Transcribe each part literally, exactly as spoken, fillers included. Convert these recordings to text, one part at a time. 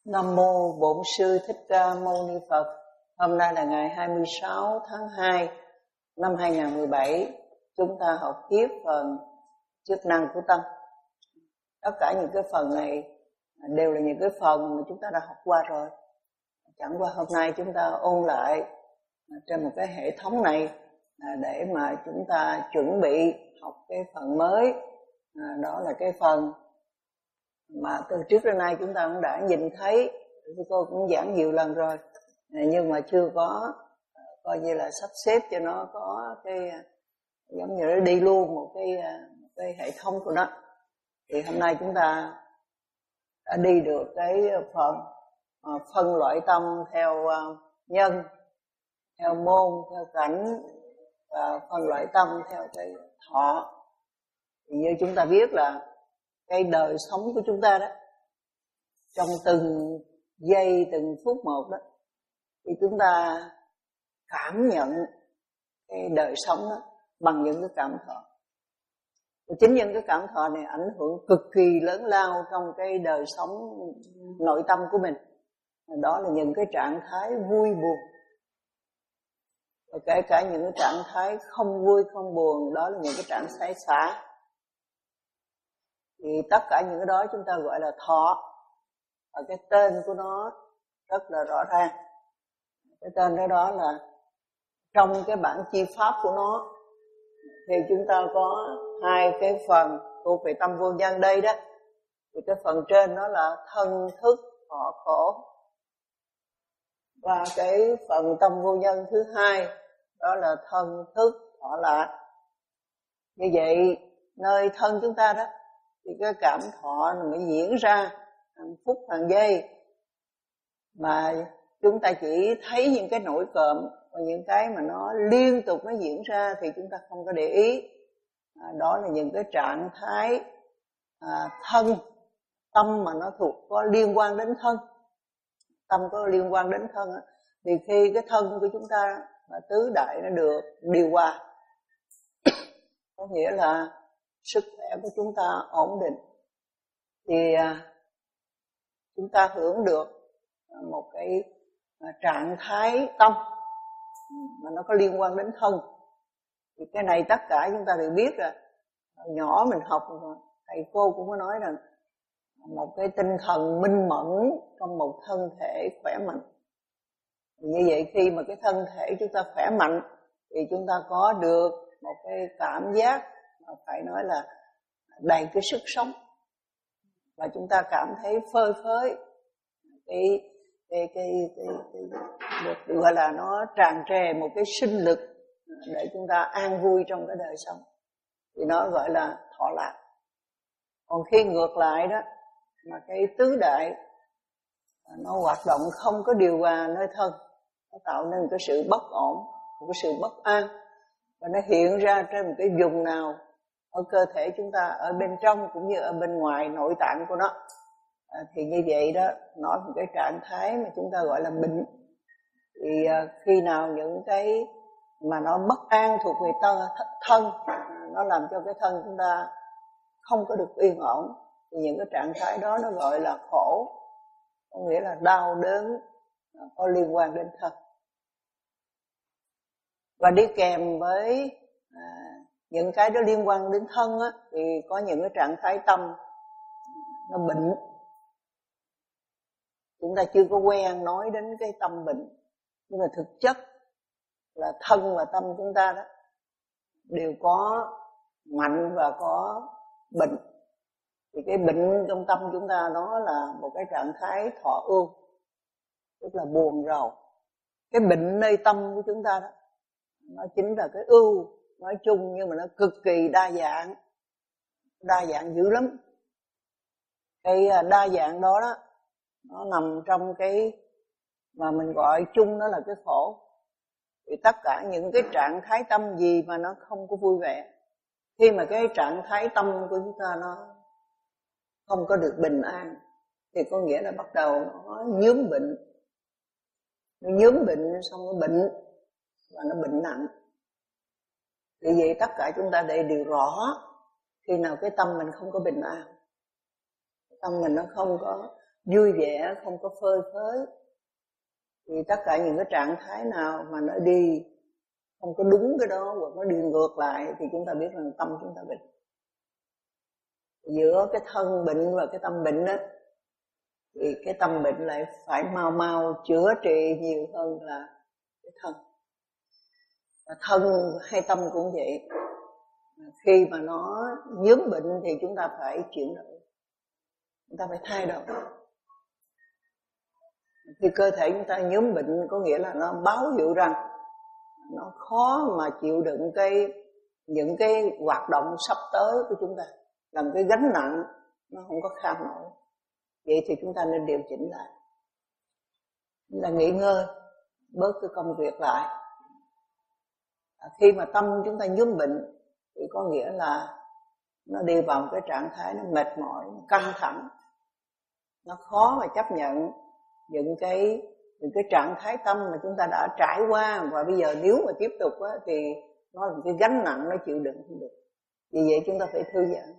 Nam mô Bổn Sư Thích Ca Mâu Ni Phật. Hôm nay là ngày hai mươi sáu tháng hai năm hai nghìn không trăm mười bảy. Chúng ta học tiếp phần chức năng của tâm. Tất cả những cái phần này đều là những cái phần mà chúng ta đã học qua rồi. Chẳng qua hôm nay chúng ta ôn lại trên một cái hệ thống này để mà chúng ta chuẩn bị học cái phần mới. Đó là cái phần mà từ trước đến nay chúng ta cũng đã nhìn thấy, cô cũng giảng nhiều lần rồi, nhưng mà chưa có coi như là sắp xếp cho nó có cái giống như nó đi luôn một cái, một cái hệ thống của nó. Thì hôm nay chúng ta đã đi được cái phần phân loại tâm theo nhân, theo môn, theo cảnh, và phân loại tâm theo cái thọ. Thì như chúng ta biết là cái đời sống của chúng ta đó, trong từng giây từng phút một đó, thì chúng ta cảm nhận cái đời sống đó bằng những cái cảm thọ. Và chính những cái cảm thọ này ảnh hưởng cực kỳ lớn lao trong cái đời sống nội tâm của mình. Đó là những cái trạng thái vui buồn, và kể cả những cái trạng thái không vui không buồn, đó là những cái trạng thái xả. Thì tất cả những cái đó chúng ta gọi là thọ, và cái tên của nó rất là rõ ràng. Cái tên đó, đó là trong cái bản chi pháp của nó thì chúng ta có hai cái phần thuộc về tâm vô nhân đây đó. Thì cái phần trên đó là thân thức thọ khổ, và cái phần tâm vô nhân thứ hai đó là thân thức thọ lạc. Như vậy nơi thân chúng ta đó thì cái cảm thọ mới diễn ra hàng phút hàng giây, mà chúng ta chỉ thấy những cái nổi cộm, và những cái mà nó liên tục nó diễn ra thì chúng ta không có để ý. À, đó là những cái trạng thái à, thân, tâm mà nó thuộc có liên quan đến thân. Tâm có liên quan đến thân á, thì khi cái thân của chúng ta và tứ đại nó được điều hòa, có nghĩa là sức khỏe của chúng ta ổn định, thì à, chúng ta hưởng được một cái trạng thái tâm mà nó có liên quan đến thân. Thì cái này tất cả chúng ta đều biết rồi. Nhỏ mình học rồi, thầy cô cũng có nói rằng một cái tinh thần minh mẫn trong một thân thể khỏe mạnh. Như vậy khi mà cái thân thể chúng ta khỏe mạnh thì chúng ta có được một cái cảm giác mà phải nói là đầy cái sức sống, và chúng ta cảm thấy phơi phới, cái cái cái cái, cái, cái được gọi là nó tràn trề một cái sinh lực để chúng ta an vui trong cái đời sống, thì nó gọi là thọ lạc. Còn khi ngược lại đó, mà cái tứ đại nó hoạt động không có điều hòa nơi thân, nó tạo nên một cái sự bất ổn, một cái sự bất an, và nó hiện ra trên một cái vùng nào ở cơ thể chúng ta, ở bên trong cũng như ở bên ngoài nội tạng của nó. À, thì như vậy đó, nói một cái trạng thái mà chúng ta gọi là bệnh. Thì à, khi nào những cái mà nó bất an thuộc về thân, thân nó làm cho cái thân chúng ta không có được yên ổn, thì những cái trạng thái đó nó gọi là khổ, có nghĩa là đau đớn có liên quan đến thân. Và đi kèm với à, những cái đó liên quan đến thân á, thì có những cái trạng thái tâm nó bệnh. Chúng ta chưa có quen nói đến cái tâm bệnh, nhưng mà thực chất là thân và tâm chúng ta đó đều có mạnh và có bệnh. Thì cái bệnh trong tâm chúng ta đó là một cái trạng thái thọ ưu, tức là buồn rầu. Cái bệnh nơi tâm của chúng ta đó, nó chính là cái ưu nói chung, nhưng mà nó cực kỳ đa dạng, đa dạng dữ lắm. Cái đa dạng đó đó, nó nằm trong cái mà mình gọi chung đó là cái khổ. Thì tất cả những cái trạng thái tâm gì mà nó không có vui vẻ, khi mà cái trạng thái tâm của chúng ta nó không có được bình an, thì có nghĩa là bắt đầu nó nhuốm bệnh. Nó nhuốm bệnh xong nó bệnh, và nó bệnh nặng. Vì vậy tất cả chúng ta đây đều rõ, khi nào cái tâm mình không có bình an, tâm mình nó không có vui vẻ, không có phơi phới, thì tất cả những cái trạng thái nào mà nó đi không có đúng cái đó hoặc nó đi ngược lại thì chúng ta biết rằng tâm chúng ta bệnh. Giữa cái thân bệnh và cái tâm bệnh đó, thì cái tâm bệnh lại phải mau mau chữa trị nhiều hơn là cái thân. Và thân hay tâm cũng vậy, khi mà nó nhiễm bệnh thì chúng ta phải chuyển đổi, chúng ta phải thay đổi. Khi cơ thể chúng ta nhiễm bệnh có nghĩa là nó báo hiệu rằng nó khó mà chịu đựng cái những cái hoạt động sắp tới của chúng ta, làm cái gánh nặng nó không có kham nổi. Vậy thì chúng ta nên điều chỉnh lại, chúng ta nghỉ ngơi, bớt cái công việc lại. À, khi mà tâm chúng ta nhiễm bệnh thì có nghĩa là nó đi vào một cái trạng thái nó mệt mỏi, nó căng thẳng, nó khó mà chấp nhận những cái những cái trạng thái tâm mà chúng ta đã trải qua, và bây giờ nếu mà tiếp tục á, thì nó là một cái gánh nặng nó chịu đựng không được. Vì vậy chúng ta phải thư giãn.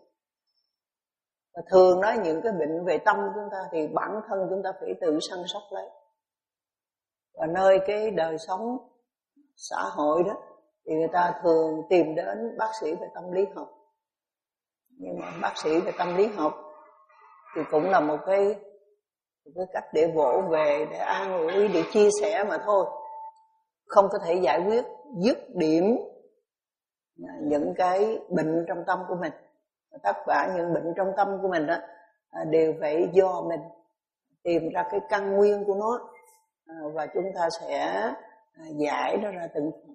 Và thường đó, những cái bệnh về tâm chúng ta thì bản thân chúng ta phải tự săn sóc lấy. Và nơi cái đời sống xã hội đó thì người ta thường tìm đến bác sĩ về tâm lý học. Nhưng mà bác sĩ về tâm lý học thì cũng là một cái, một cái cách để vỗ về, để an ủi, để chia sẻ mà thôi, không có thể giải quyết dứt điểm những cái bệnh trong tâm của mình. Tất cả những bệnh trong tâm của mình đó đều phải do mình tìm ra cái căn nguyên của nó, và chúng ta sẽ giải nó ra từng phần.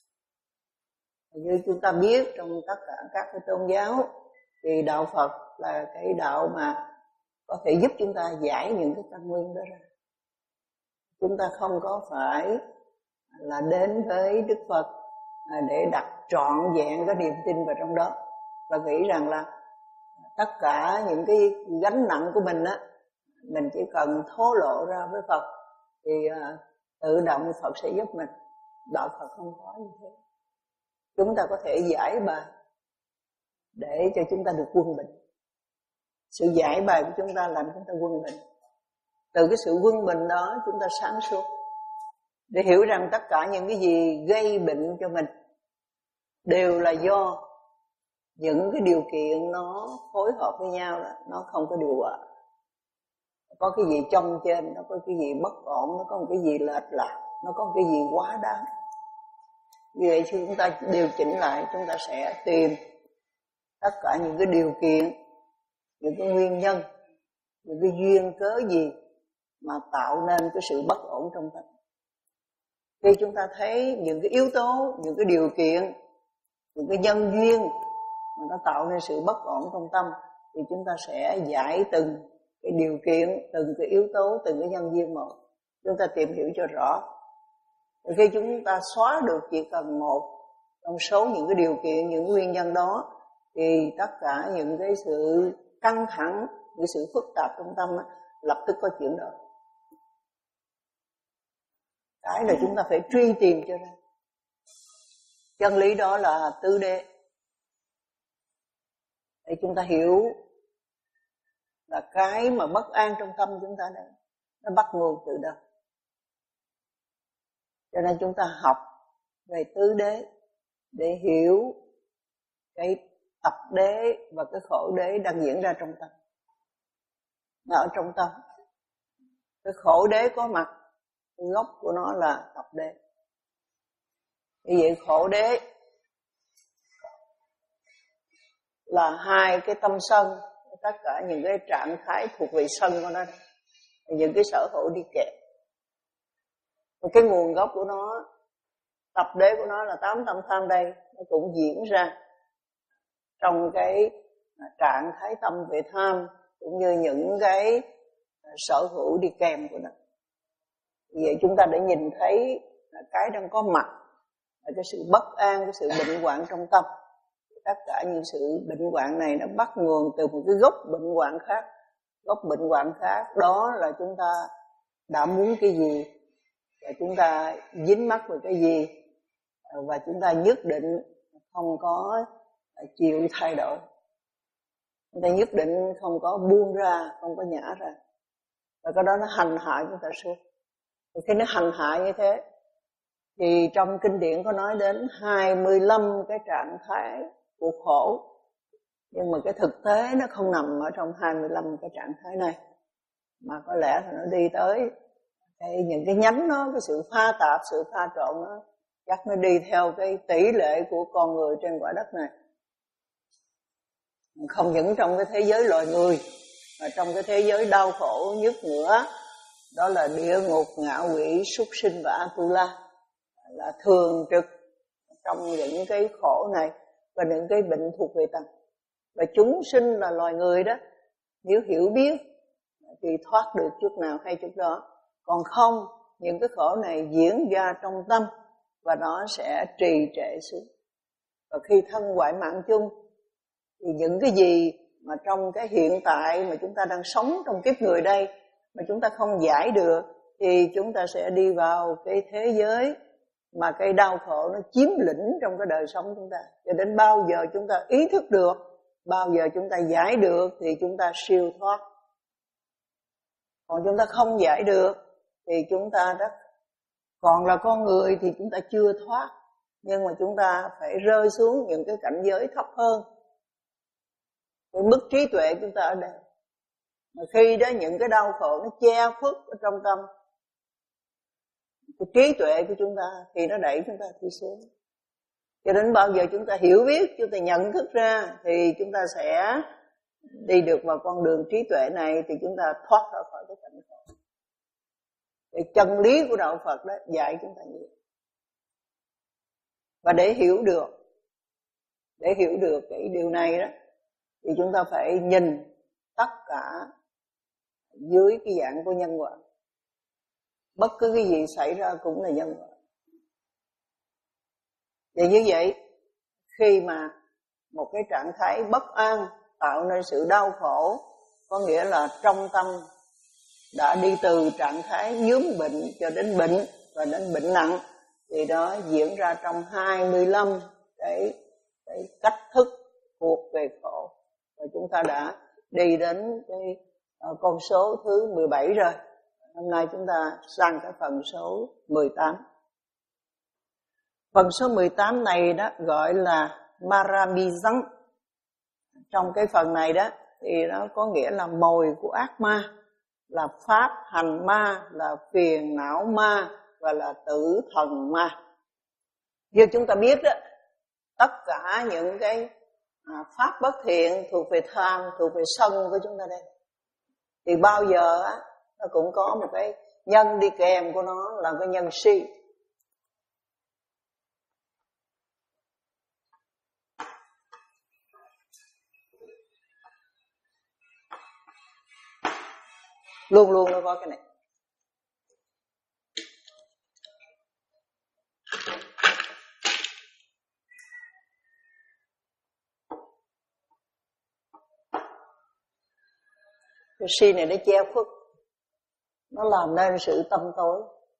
Như chúng ta biết trong tất cả các cái tôn giáo thì đạo Phật là cái đạo mà có thể giúp chúng ta giải những cái căn nguyên đó ra. Chúng ta không có phải là đến với Đức Phật để đặt trọn vẹn cái niềm tin vào trong đó và nghĩ rằng là tất cả những cái gánh nặng của mình á, mình chỉ cần thổ lộ ra với Phật thì uh, tự động Phật sẽ giúp mình. Đạo Phật không có như thế. Chúng ta có thể giải bài để cho chúng ta được quân bình. Sự giải bài của chúng ta làm chúng ta quân bình. Từ cái sự quân bình đó chúng ta sáng suốt để hiểu rằng tất cả những cái gì gây bệnh cho mình đều là do những cái điều kiện nó phối hợp với nhau đó, nó không có điều hòa. Có cái gì trong trên, nó có cái gì bất ổn, nó có một cái gì lệch lạc, nó có một cái gì quá đáng. Vì vậy khi chúng ta điều chỉnh lại, chúng ta sẽ tìm tất cả những cái điều kiện, những cái nguyên nhân, những cái duyên cớ gì mà tạo nên cái sự bất ổn trong tâm. Khi chúng ta thấy những cái yếu tố, những cái điều kiện, những cái nhân duyên mà nó tạo nên sự bất ổn trong tâm, thì chúng ta sẽ giải từng cái điều kiện, từng cái yếu tố, từng cái nhân duyên một. Chúng ta tìm hiểu cho rõ. Và khi chúng ta xóa được chỉ cần một trong số những cái điều kiện, những nguyên nhân đó, thì tất cả những cái sự căng thẳng, những sự phức tạp trong tâm á, lập tức có chuyển đổi. Cái là chúng ta phải truy tìm cho ra. Chân lý đó là tứ đế. Để chúng ta hiểu là cái mà bất an trong tâm chúng ta đây, nó bắt nguồn từ đâu. Cho nên chúng ta học về tứ đế để hiểu cái tập đế và cái khổ đế đang diễn ra trong tâm. Nó ở trong tâm. Cái khổ đế có mặt, gốc của nó là tập đế. Như vậy khổ đế là hai cái tâm sân, tất cả những cái trạng thái thuộc về sân của nó, những cái sở hữu đi kèm. Cái nguồn gốc của nó, tập đế của nó là tám tâm tham đây, nó cũng diễn ra trong cái trạng thái tâm về tham, cũng như những cái sở hữu đi kèm của nó. Vậy chúng ta đã nhìn thấy cái đang có mặt là cái sự bất an, cái sự bệnh hoạn trong tâm. Tất cả những sự bệnh hoạn này nó bắt nguồn từ một cái gốc bệnh hoạn khác. Gốc bệnh hoạn khác đó là chúng ta đã muốn cái gì, và chúng ta dính mắc vào cái gì, và chúng ta nhất định không có chịu thay đổi. Chúng ta nhất định không có buông ra, không có nhả ra. và cái đó nó hành hạ chúng ta suốt. Và khi nó hành hạ như thế thì trong kinh điển có nói đến hai mươi lăm cái trạng thái của khổ, nhưng mà cái thực tế nó không nằm ở trong hai mươi lăm cái trạng thái này, mà có lẽ là nó đi tới cái, những cái nhánh nó, cái sự pha tạp, sự pha trộn nó, chắc nó đi theo cái tỷ lệ của con người trên quả đất này. Không những trong cái thế giới loài người, mà trong cái thế giới đau khổ nhất nữa, đó là địa ngục, ngạ quỷ, súc sinh và Atula, là thường trực trong những cái khổ này và những cái bệnh thuộc về tâm. Và chúng sinh là loài người đó, nếu hiểu biết thì thoát được chút nào hay chút đó. Còn không, những cái khổ này diễn ra trong tâm và nó sẽ trì trệ xuống. Và khi thân hoại mạng chung thì những cái gì mà trong cái hiện tại mà chúng ta đang sống trong kiếp người đây mà chúng ta không giải được, thì chúng ta sẽ đi vào cái thế giới mà cái đau khổ nó chiếm lĩnh trong cái đời sống chúng ta. Cho đến bao giờ chúng ta ý thức được, bao giờ chúng ta giải được thì chúng ta siêu thoát. Còn chúng ta không giải được thì chúng ta rất còn là con người thì chúng ta chưa thoát, nhưng mà chúng ta phải rơi xuống những cái cảnh giới thấp hơn. Cái mức trí tuệ chúng ta ở đây. Mà khi đó những cái đau khổ nó che khuất ở trong tâm, cái trí tuệ của chúng ta thì nó đẩy chúng ta đi xuống. Cho đến bao giờ chúng ta hiểu biết, chúng ta nhận thức ra thì chúng ta sẽ đi được vào con đường trí tuệ này, thì chúng ta thoát ra khỏi cái cảnh khổ. Cái chân lý của đạo Phật đó dạy chúng ta như vậy. Và để hiểu được, để hiểu được cái điều này đó, thì chúng ta phải nhìn tất cả dưới cái dạng của nhân quả. Bất cứ cái gì xảy ra cũng là nhân quả. Và như vậy, khi mà một cái trạng thái bất an tạo nên sự đau khổ, có nghĩa là trong tâm đã đi từ trạng thái nhuốm bệnh cho đến bệnh và đến bệnh nặng, thì đó diễn ra trong hai mươi lăm cái, cái cách thức thuộc về khổ. Và chúng ta đã đi đến cái uh, con số thứ mười bảy rồi. Hôm nay chúng ta sang cái phần số mười tám. Phần số mười tám này đó gọi là Maramizang. Trong cái phần này đó thì nó có nghĩa là mồi của ác ma, là pháp hành ma, là phiền não ma và là tử thần ma. Như chúng ta biết đó, tất cả những cái pháp bất thiện thuộc về tham, thuộc về sân của chúng ta đây, thì bao giờ á nó cũng có một cái nhân đi kèm của nó là cái nhân si. Luôn luôn nó có cái này. Cái si này nó che khuất, nó làm nên sự tâm tối.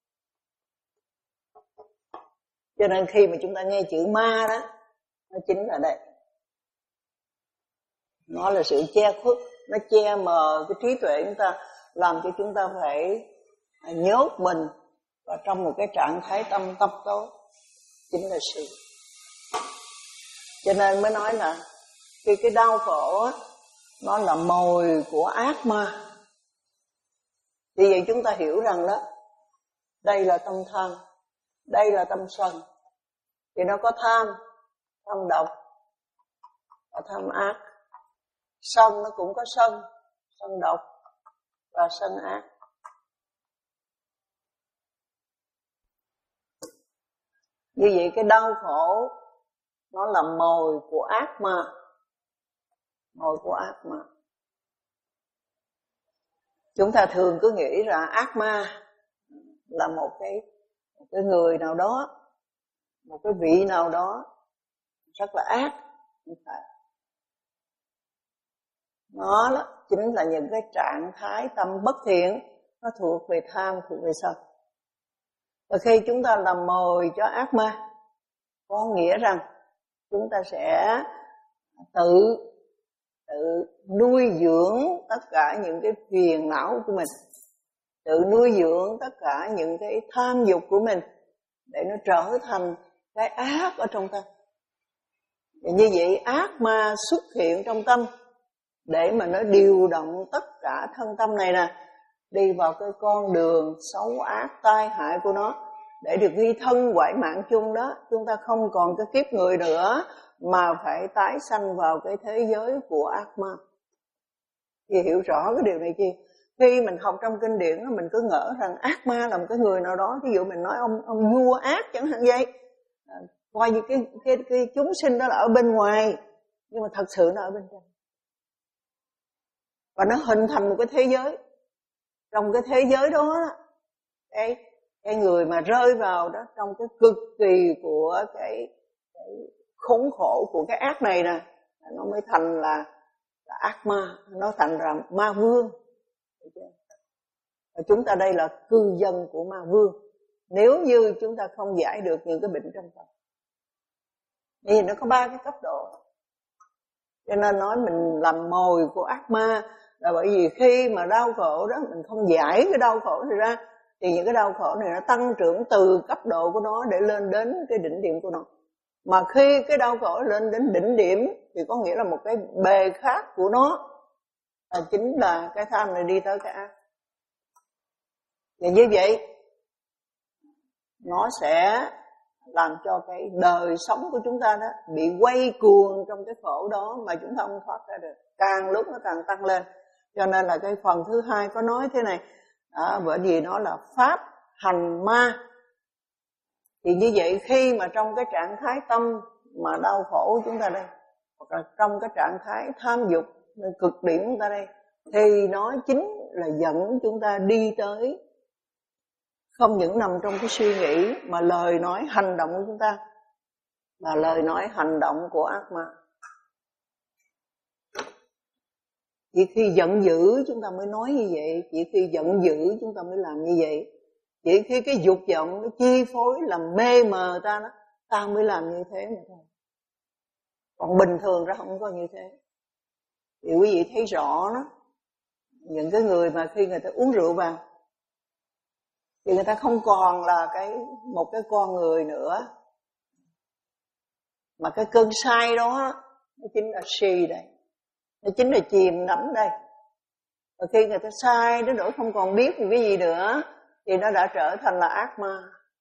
Cho nên khi mà chúng ta nghe chữ ma đó, nó chính là đây. Nó là sự che khuất, nó che mờ cái trí tuệ chúng ta, làm cho chúng ta phải nhốt mình vào trong một cái trạng thái tâm tâm tối, chính là si. Cho nên mới nói là khi cái đau khổ á, nó là mồi của ác ma. Vì vậy chúng ta hiểu rằng đó, đây là tâm tham, đây là tâm sân. Thì nó có tham, tham độc và tham ác. Sân nó cũng có sân, sân độc và sân ác. Như vậy cái đau khổ nó là mồi của ác ma, mồi của ác ma. Chúng ta thường cứ nghĩ là ác ma là một cái, một cái người nào đó, một cái vị nào đó rất là ác. Không phải. Nó đó, chính là những cái trạng thái tâm bất thiện, nó thuộc về tham, thuộc về sân. Và khi chúng ta làm mồi cho ác ma, có nghĩa rằng chúng ta sẽ tự tự nuôi dưỡng tất cả những cái phiền não của mình. tự nuôi dưỡng tất cả những cái tham dục của mình để nó trở thành cái ác ở trong tâm. Và như vậy ác ma xuất hiện trong tâm để mà nó điều động tất cả thân tâm này nè đi vào cái con đường xấu ác tai hại của nó để được ghi thân quải mạng chung đó. Chúng ta không còn cái kiếp người nữa mà phải tái sanh vào cái thế giới của ác ma. Thì hiểu rõ cái điều này chi? Khi mình học trong kinh điển mình cứ ngỡ rằng ác ma là một cái người nào đó, ví dụ mình nói ông ông vua ác chẳng hạn vậy, coi như cái cái cái chúng sinh đó là ở bên ngoài, nhưng mà thật sự nó ở bên trong. Và nó hình thành một cái thế giới. Trong cái thế giới đó, cái cái người mà rơi vào đó trong cái cực kỳ của cái, cái khốn khổ của cái ác này nè, nó mới thành là, là ác ma, nó thành ra ma vương. Và chúng ta đây là cư dân của ma vương nếu như chúng ta không giải được những cái bệnh trong tâm. Vì nó có ba cái cấp độ, cho nên nói mình làm mồi của ác ma là bởi vì khi mà đau khổ đó mình không giải cái đau khổ này ra thì những cái đau khổ này nó tăng trưởng từ cấp độ của nó để lên đến cái đỉnh điểm của nó. Mà khi cái đau khổ lên đến đỉnh điểm thì có nghĩa là một cái bề khác của nó là chính là cái tham này đi tới cái ác. Và như vậy nó sẽ làm cho cái đời sống của chúng ta đó bị quay cuồng trong cái khổ đó mà chúng ta không thoát ra được, càng lúc nó càng tăng lên. Cho nên là cái phần thứ hai có nói thế này, à, bởi vì nó là pháp hành ma. Thì như vậy khi mà trong cái trạng thái tâm mà đau khổ chúng ta đây, hoặc là trong cái trạng thái tham dục cực điểm chúng ta đây, thì nó chính là dẫn chúng ta đi tới không những nằm trong cái suy nghĩ mà lời nói hành động của chúng ta là lời nói hành động của ác ma. Chỉ khi giận dữ chúng ta mới nói như vậy, chỉ khi giận dữ chúng ta mới làm như vậy, chỉ khi cái dục vọng nó chi phối làm mê mờ ta đó, ta mới làm như thế mà thôi. Còn bình thường ra không có như thế. Thì quý vị thấy rõ đó, những cái người mà khi người ta uống rượu vào thì người ta không còn là cái một cái con người nữa, mà cái cơn say đó nó chính là si đây, nó chính là chìm đắm đây. Và khi người ta sai đến nỗi không còn biết gì cái gì nữa thì nó đã trở thành là ác ma.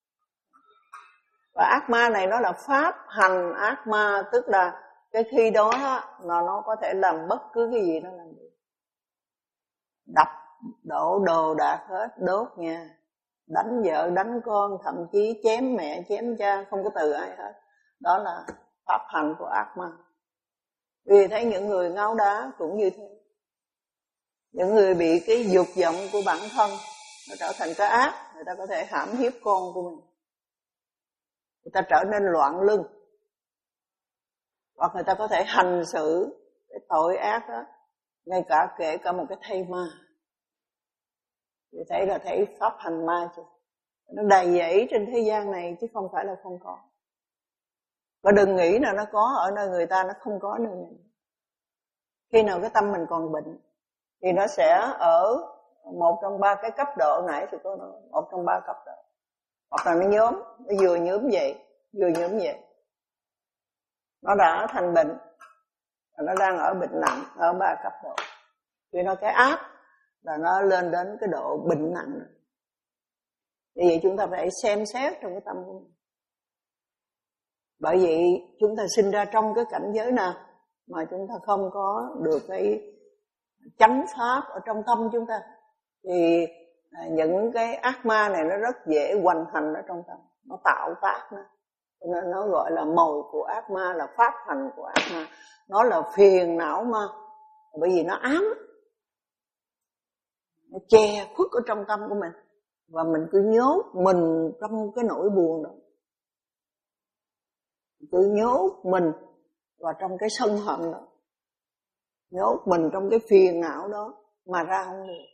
Và ác ma này nó là pháp hành ác ma, tức là cái khi đó là nó có thể làm bất cứ cái gì nó làm được. Đập đổ đồ đạc hết, đốt nhà, đánh vợ đánh con, thậm chí chém mẹ chém cha, không có từ ai hết. Đó là pháp hành của ác ma. Vì thấy những người ngáo đá cũng như thế. Những người bị cái dục vọng của bản thân nó trở thành cái ác, người ta có thể hãm hiếp con của mình, người ta trở nên loạn lưng, hoặc người ta có thể hành xử cái tội ác đó, ngay cả kể cả một cái thây ma. Thì thấy là thấy pháp hành ma chứ. Nó đầy dẫy trên thế gian này chứ không phải là không có. Và đừng nghĩ là nó có ở nơi người ta, nó không có nơi mình. Khi nào cái tâm mình còn bệnh thì nó sẽ ở một trong ba cái cấp độ nãy thì có nói, một trong ba cấp độ. Hoặc là nó nhóm, nó vừa nhóm vậy, vừa nhóm vậy. Nó đã thành bệnh, và nó đang ở bệnh nặng, ở ba cấp độ. Vì nó cái ác là nó lên đến cái độ bệnh nặng. Vì vậy chúng ta phải xem xét trong cái tâm của mình. Bởi vậy chúng ta sinh ra trong cái cảnh giới nào mà chúng ta không có được cái chánh pháp ở trong tâm chúng ta, thì những cái ác ma này nó rất dễ hoành hành ở trong tâm, nó tạo tác nó. Cho nên nó gọi là mồi của ác ma, là pháp hành của ác ma. Nó là phiền não ma, bởi vì nó ám, nó che khuất ở trong tâm của mình, và mình cứ nhốt mình trong cái nỗi buồn đó, cứ nhốt mình vào trong cái sân hận đó, nhốt mình trong cái phiền não đó mà ra không được.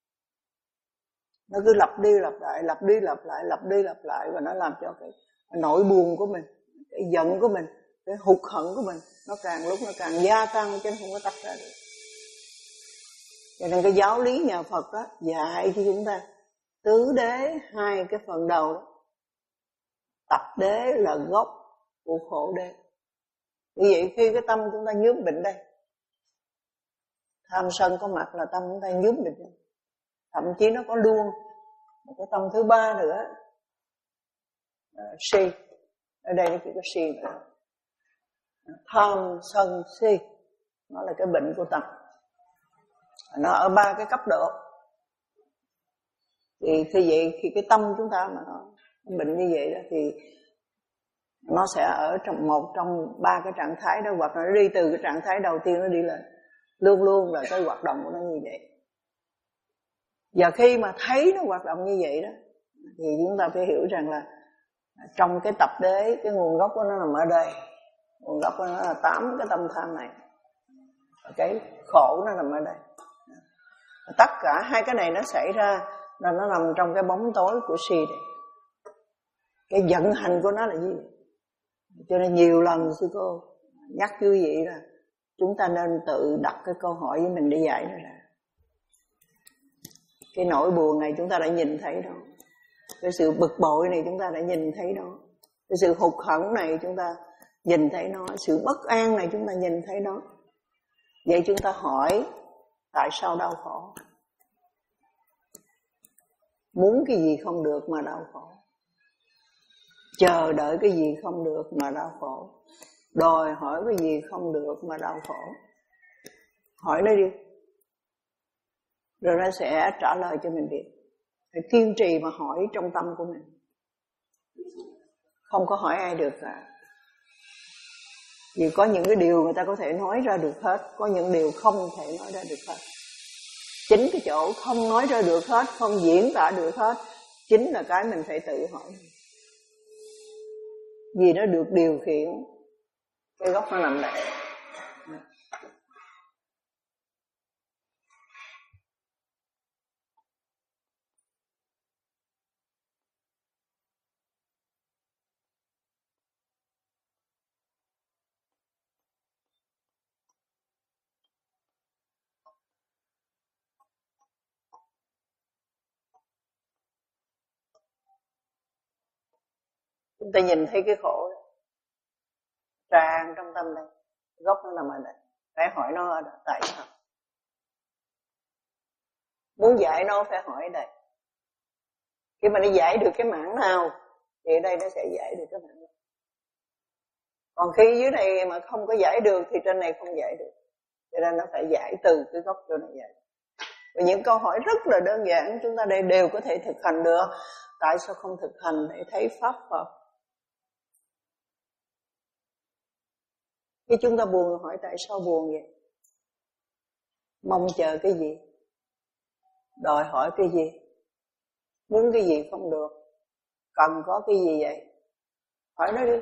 Nó cứ lặp đi lặp lại, lặp đi lặp lại, lặp đi lặp lại, và nó làm cho cái nỗi buồn của mình, cái giận của mình, cái hụt hẫng của mình nó càng lúc nó càng gia tăng, chứ không có tách ra được. Cho nên cái giáo lý nhà Phật đó dạy cho chúng ta tứ đế, hai cái phần đầu đó. Tập đế là gốc của khổ đế. Như vậy khi cái tâm chúng ta nhớm bệnh đây, tham sân có mặt là tâm chúng ta nhớm bệnh đây. Thậm chí nó có luôn một cái tâm thứ ba nữa, à, si. Ở đây nó chỉ có si nữa. Tham sân si, nó là cái bệnh của tâm. Nó ở ba cái cấp độ. Thì khi vậy, khi cái tâm chúng ta mà nó bệnh như vậy đó, thì nó sẽ ở trong một trong ba cái trạng thái đó, hoặc là nó đi từ cái trạng thái đầu tiên nó đi lên. Luôn luôn là cái hoạt động của nó như vậy. Và khi mà thấy nó hoạt động như vậy đó, thì chúng ta phải hiểu rằng là trong cái tập đế, cái nguồn gốc của nó nằm ở đây. Nguồn gốc của nó là tám cái tâm tham này. Cái khổ nó nằm ở đây. Tất cả hai cái này nó xảy ra là nó nằm trong cái bóng tối của si này. Cái vận hành của nó là gì? Cho nên nhiều lần sư cô nhắc quý vị là chúng ta nên tự đặt cái câu hỏi với mình để giải nó ra. Cái nỗi buồn này chúng ta đã nhìn thấy đó. Cái sự bực bội này chúng ta đã nhìn thấy đó. Cái sự hụt hẫng này chúng ta nhìn thấy nó. Sự bất an này chúng ta nhìn thấy đó. Vậy chúng ta hỏi tại sao đau khổ? Muốn cái gì không được mà đau khổ. Chờ đợi cái gì không được mà đau khổ. Đòi hỏi cái gì không được mà đau khổ. Hỏi nó đi, rồi nó sẽ trả lời cho mình biết. Phải kiên trì mà hỏi trong tâm của mình. Không có hỏi ai được cả. Vì có những cái điều người ta có thể nói ra được hết, có những điều không thể nói ra được hết. Chính cái chỗ không nói ra được hết, không diễn tả được hết, chính là cái mình phải tự hỏi. Vì nó được điều khiển. Cái gốc nó nằm đây. Chúng ta nhìn thấy cái khổ đó, tràn trong tâm đây. Gốc nó nằm ở đây. Phải hỏi nó ở đây. Tại sao? Muốn giải nó phải hỏi ở đây. Khi mà nó giải được cái mảng nào thì ở đây nó sẽ giải được cái mảng nào. Còn khi dưới này mà không có giải được thì trên này không giải được. Cho nên nó phải giải từ cái gốc cho nó giải. Và những câu hỏi rất là đơn giản chúng ta đây đều có thể thực hành được. Tại sao không thực hành để thấy pháp Phật? Khi chúng ta buồn hỏi tại sao buồn vậy? Mong chờ cái gì? Đòi hỏi cái gì? Muốn cái gì không được? Cần có cái gì vậy? Hỏi nó đi.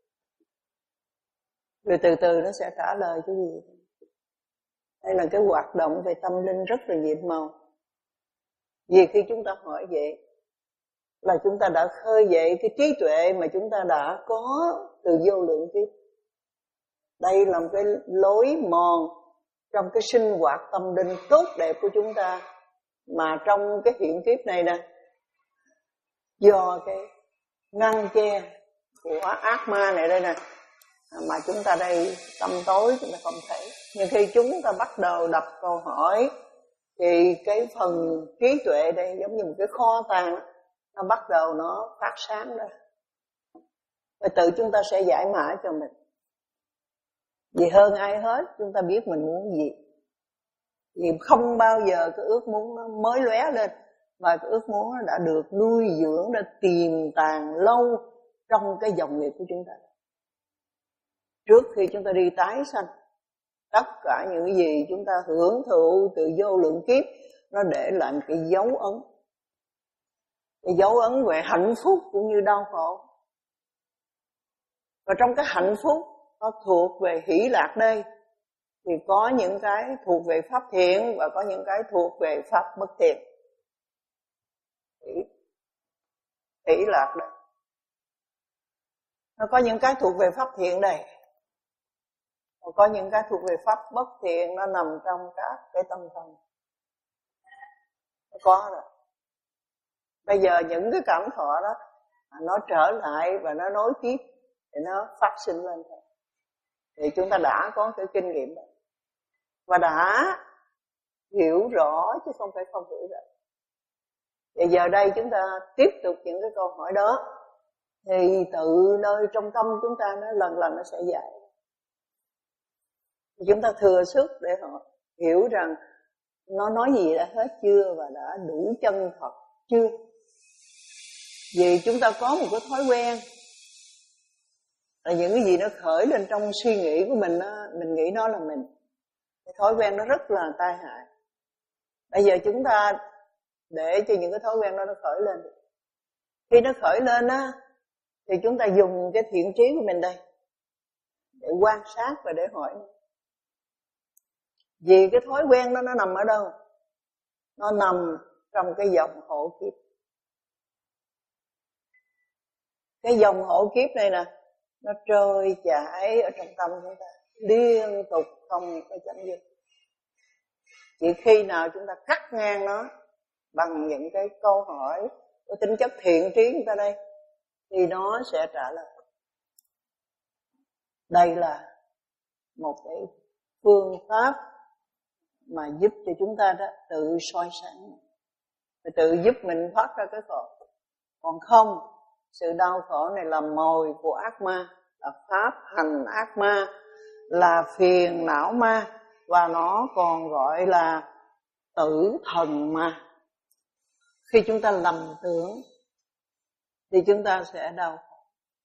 Rồi từ từ nó sẽ trả lời cái gì. Đây là cái hoạt động về tâm linh rất là nhiệm màu. Vì khi chúng ta hỏi vậy là chúng ta đã khơi dậy cái trí tuệ mà chúng ta đã có từ vô lượng kiếp. Đây là một cái lối mòn trong cái sinh hoạt tâm linh tốt đẹp của chúng ta. Mà trong cái hiện kiếp này nè, do cái ngăn che của ác ma này đây nè, mà chúng ta đây tâm tối chúng ta không thấy. Nhưng khi chúng ta bắt đầu đặt câu hỏi thì cái phần trí tuệ đây giống như một cái kho tàng, nó bắt đầu nó phát sáng ra. Và tự chúng ta sẽ giải mã cho mình. Vì hơn ai hết chúng ta biết mình muốn gì. Vì không bao giờ cái ước muốn nó mới lóe lên, mà cái ước muốn nó đã được nuôi dưỡng, đã tiềm tàng lâu trong cái dòng nghiệp của chúng ta. Trước khi chúng ta đi tái sanh, tất cả những cái gì chúng ta hưởng thụ từ vô lượng kiếp, nó để lại một cái dấu ấn. Cái dấu ấn về hạnh phúc cũng như đau khổ. Và trong cái hạnh phúc nó thuộc về hỷ lạc đây, thì có những cái thuộc về pháp thiện và có những cái thuộc về pháp bất thiện. Hỷ, hỷ lạc đây. Nó có những cái thuộc về pháp thiện đây. Và có những cái thuộc về pháp bất thiện, nó nằm trong các cái tâm thần. Nó có rồi. Bây giờ những cái cảm thọ đó nó trở lại và nó nối tiếp thì nó phát sinh lên thôi. Thì chúng ta đã có cái kinh nghiệm đó và đã hiểu rõ chứ không phải không hiểu được. Và giờ đây chúng ta tiếp tục những cái câu hỏi đó thì tự nơi trong tâm chúng ta nó lần lần nó sẽ dạy. Thì chúng ta thừa sức để họ hiểu rằng nó nói gì đã hết chưa và đã đủ chân thật chưa. Vì chúng ta có một cái thói quen là những cái gì nó khởi lên trong suy nghĩ của mình đó, mình nghĩ nó là mình. Cái thói quen nó rất là tai hại. Bây giờ chúng ta để cho những cái thói quen đó nó khởi lên. Khi nó khởi lên á thì chúng ta dùng cái thiện trí của mình đây để quan sát và để hỏi. Vì cái thói quen đó nó nằm ở đâu? Nó nằm trong cái dòng hộ kiếp. Cái dòng hộ kiếp này nè, nó trôi chảy ở trong tâm chúng ta, liên tục không có chấm dứt. Chỉ khi nào chúng ta cắt ngang nó bằng những cái câu hỏi có tính chất thiện trí người ta đây, thì nó sẽ trả lời. Đây là một cái phương pháp mà giúp cho chúng ta đó tự soi sáng, tự giúp mình thoát ra cái khổ. Còn không, sự đau khổ này là mồi của ác ma, là pháp hành ác ma, là phiền não ma, và nó còn gọi là tử thần ma. Khi chúng ta lầm tưởng thì chúng ta sẽ đau khổ.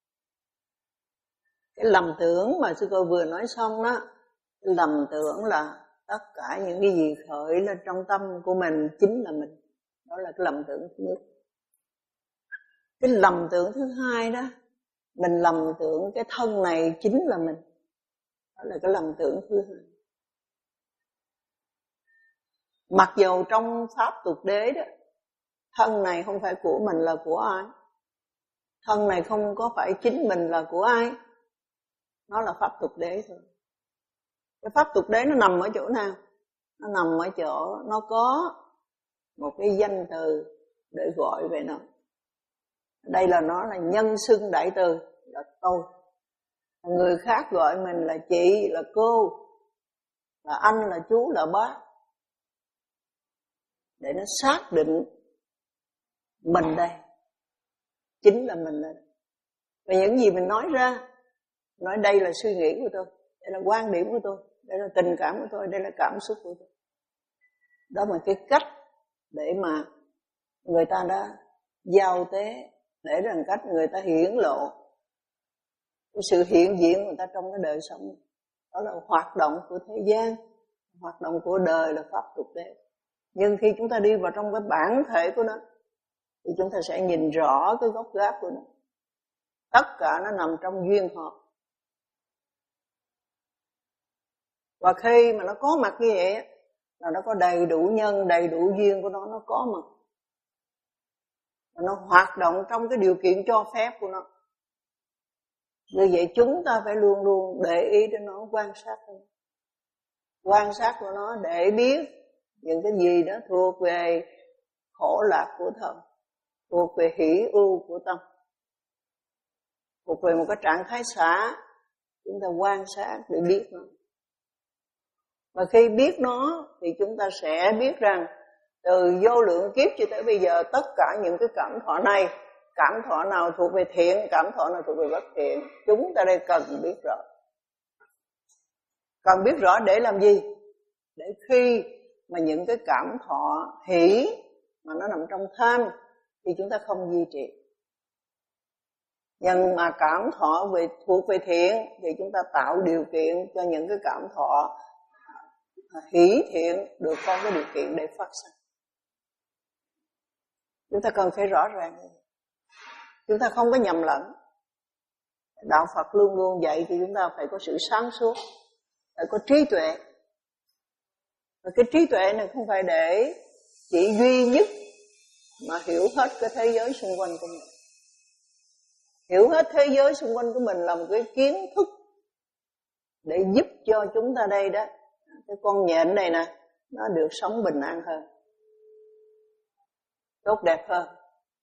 Cái lầm tưởng mà sư cô vừa nói xong đó, cái lầm tưởng là tất cả những cái gì khởi lên trong tâm của mình chính là mình. Đó là cái lầm tưởng thứ nhất. Cái lầm tưởng thứ hai đó, mình lầm tưởng cái thân này chính là mình. Đó là cái lầm tưởng thứ hai. Mặc dù trong pháp tục đế đó, thân này không phải của mình là của ai. Thân này không có phải chính mình là của ai. Nó là pháp tục đế thôi. Cái pháp tục đế nó nằm ở chỗ nào? Nó nằm ở chỗ nó có một cái danh từ để gọi về nó. Đây là nó là nhân xưng đại từ, là tôi. Người khác gọi mình là chị, là cô, là anh, là chú, là bác. Để nó xác định mình đây, chính là mình đây. Và những gì mình nói ra, nói đây là suy nghĩ của tôi, đây là quan điểm của tôi, đây là tình cảm của tôi, đây là cảm xúc của tôi. Đó là cái cách để mà người ta đã giao tế, để rằng cách người ta hiển lộ cái sự hiện diện của người ta trong cái đời sống. Đó là hoạt động của thế gian, hoạt động của đời là pháp tục đế. Nhưng khi chúng ta đi vào trong cái bản thể của nó thì chúng ta sẽ nhìn rõ cái gốc gác của nó. Tất cả nó nằm trong duyên hợp. Và khi mà nó có mặt như vậy là nó có đầy đủ nhân, đầy đủ duyên của nó, nó có mặt. Và nó hoạt động trong cái điều kiện cho phép của nó. Như vậy chúng ta phải luôn luôn để ý đến nó, quan sát nó. Quan sát của nó để biết những cái gì đó thuộc về khổ lạc của thân, thuộc về hỷ ưu của tâm, thuộc về một cái trạng thái xả. Chúng ta quan sát để biết nó. Và khi biết nó thì chúng ta sẽ biết rằng từ vô lượng kiếp cho tới bây giờ, tất cả những cái cảm thọ này, cảm thọ nào thuộc về thiện, cảm thọ nào thuộc về bất thiện, chúng ta đây cần biết rõ. Cần biết rõ để làm gì? Để khi mà những cái cảm thọ hỷ mà nó nằm trong tham thì chúng ta không duy trì. Nhưng mà cảm thọ về thuộc về thiện thì chúng ta tạo điều kiện cho những cái cảm thọ hỷ thiện được có cái điều kiện để phát sinh. Chúng ta cần phải rõ ràng. Chúng ta không có nhầm lẫn. Đạo Phật luôn luôn dạy thì chúng ta phải có sự sáng suốt, phải có trí tuệ. Và cái trí tuệ này không phải để chỉ duy nhất mà hiểu hết cái thế giới xung quanh của mình. Hiểu hết thế giới xung quanh của mình là một cái kiến thức để giúp cho chúng ta đây đó, cái con nhện này nè, nó được sống bình an hơn, tốt đẹp hơn.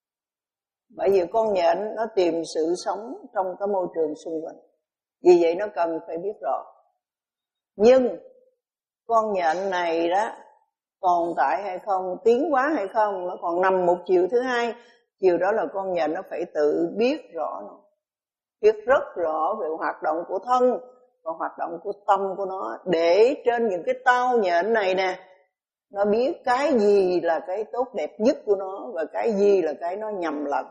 Bởi vì con nhện nó tìm sự sống trong cái môi trường xung quanh, vì vậy nó cần phải biết rõ. Nhưng con nhện này đó tồn tại hay không, tiến hóa hay không, nó còn nằm một chiều thứ hai. Chiều đó là con nhện nó phải tự biết rõ nó, biết rất rõ về hoạt động của thân và hoạt động của tâm của nó, để trên những cái tao nhện này nè, nó biết cái gì là cái tốt đẹp nhất của nó và cái gì là cái nó nhầm lẫn.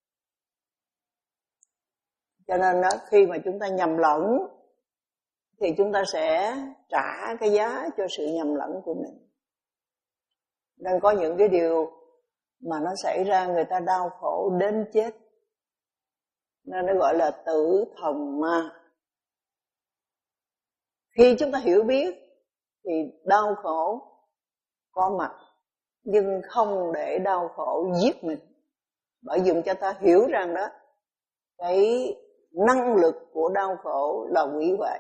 Cho nên đó, khi mà chúng ta nhầm lẫn thì chúng ta sẽ trả cái giá cho sự nhầm lẫn của mình. Nên có những cái điều mà nó xảy ra người ta đau khổ đến chết, nên nó gọi là tử thần ma. Khi chúng ta hiểu biết thì đau khổ có mặt, nhưng không để đau khổ giết mình. Bởi dùng cho ta hiểu rằng đó, cái năng lực của đau khổ là hủy hoại.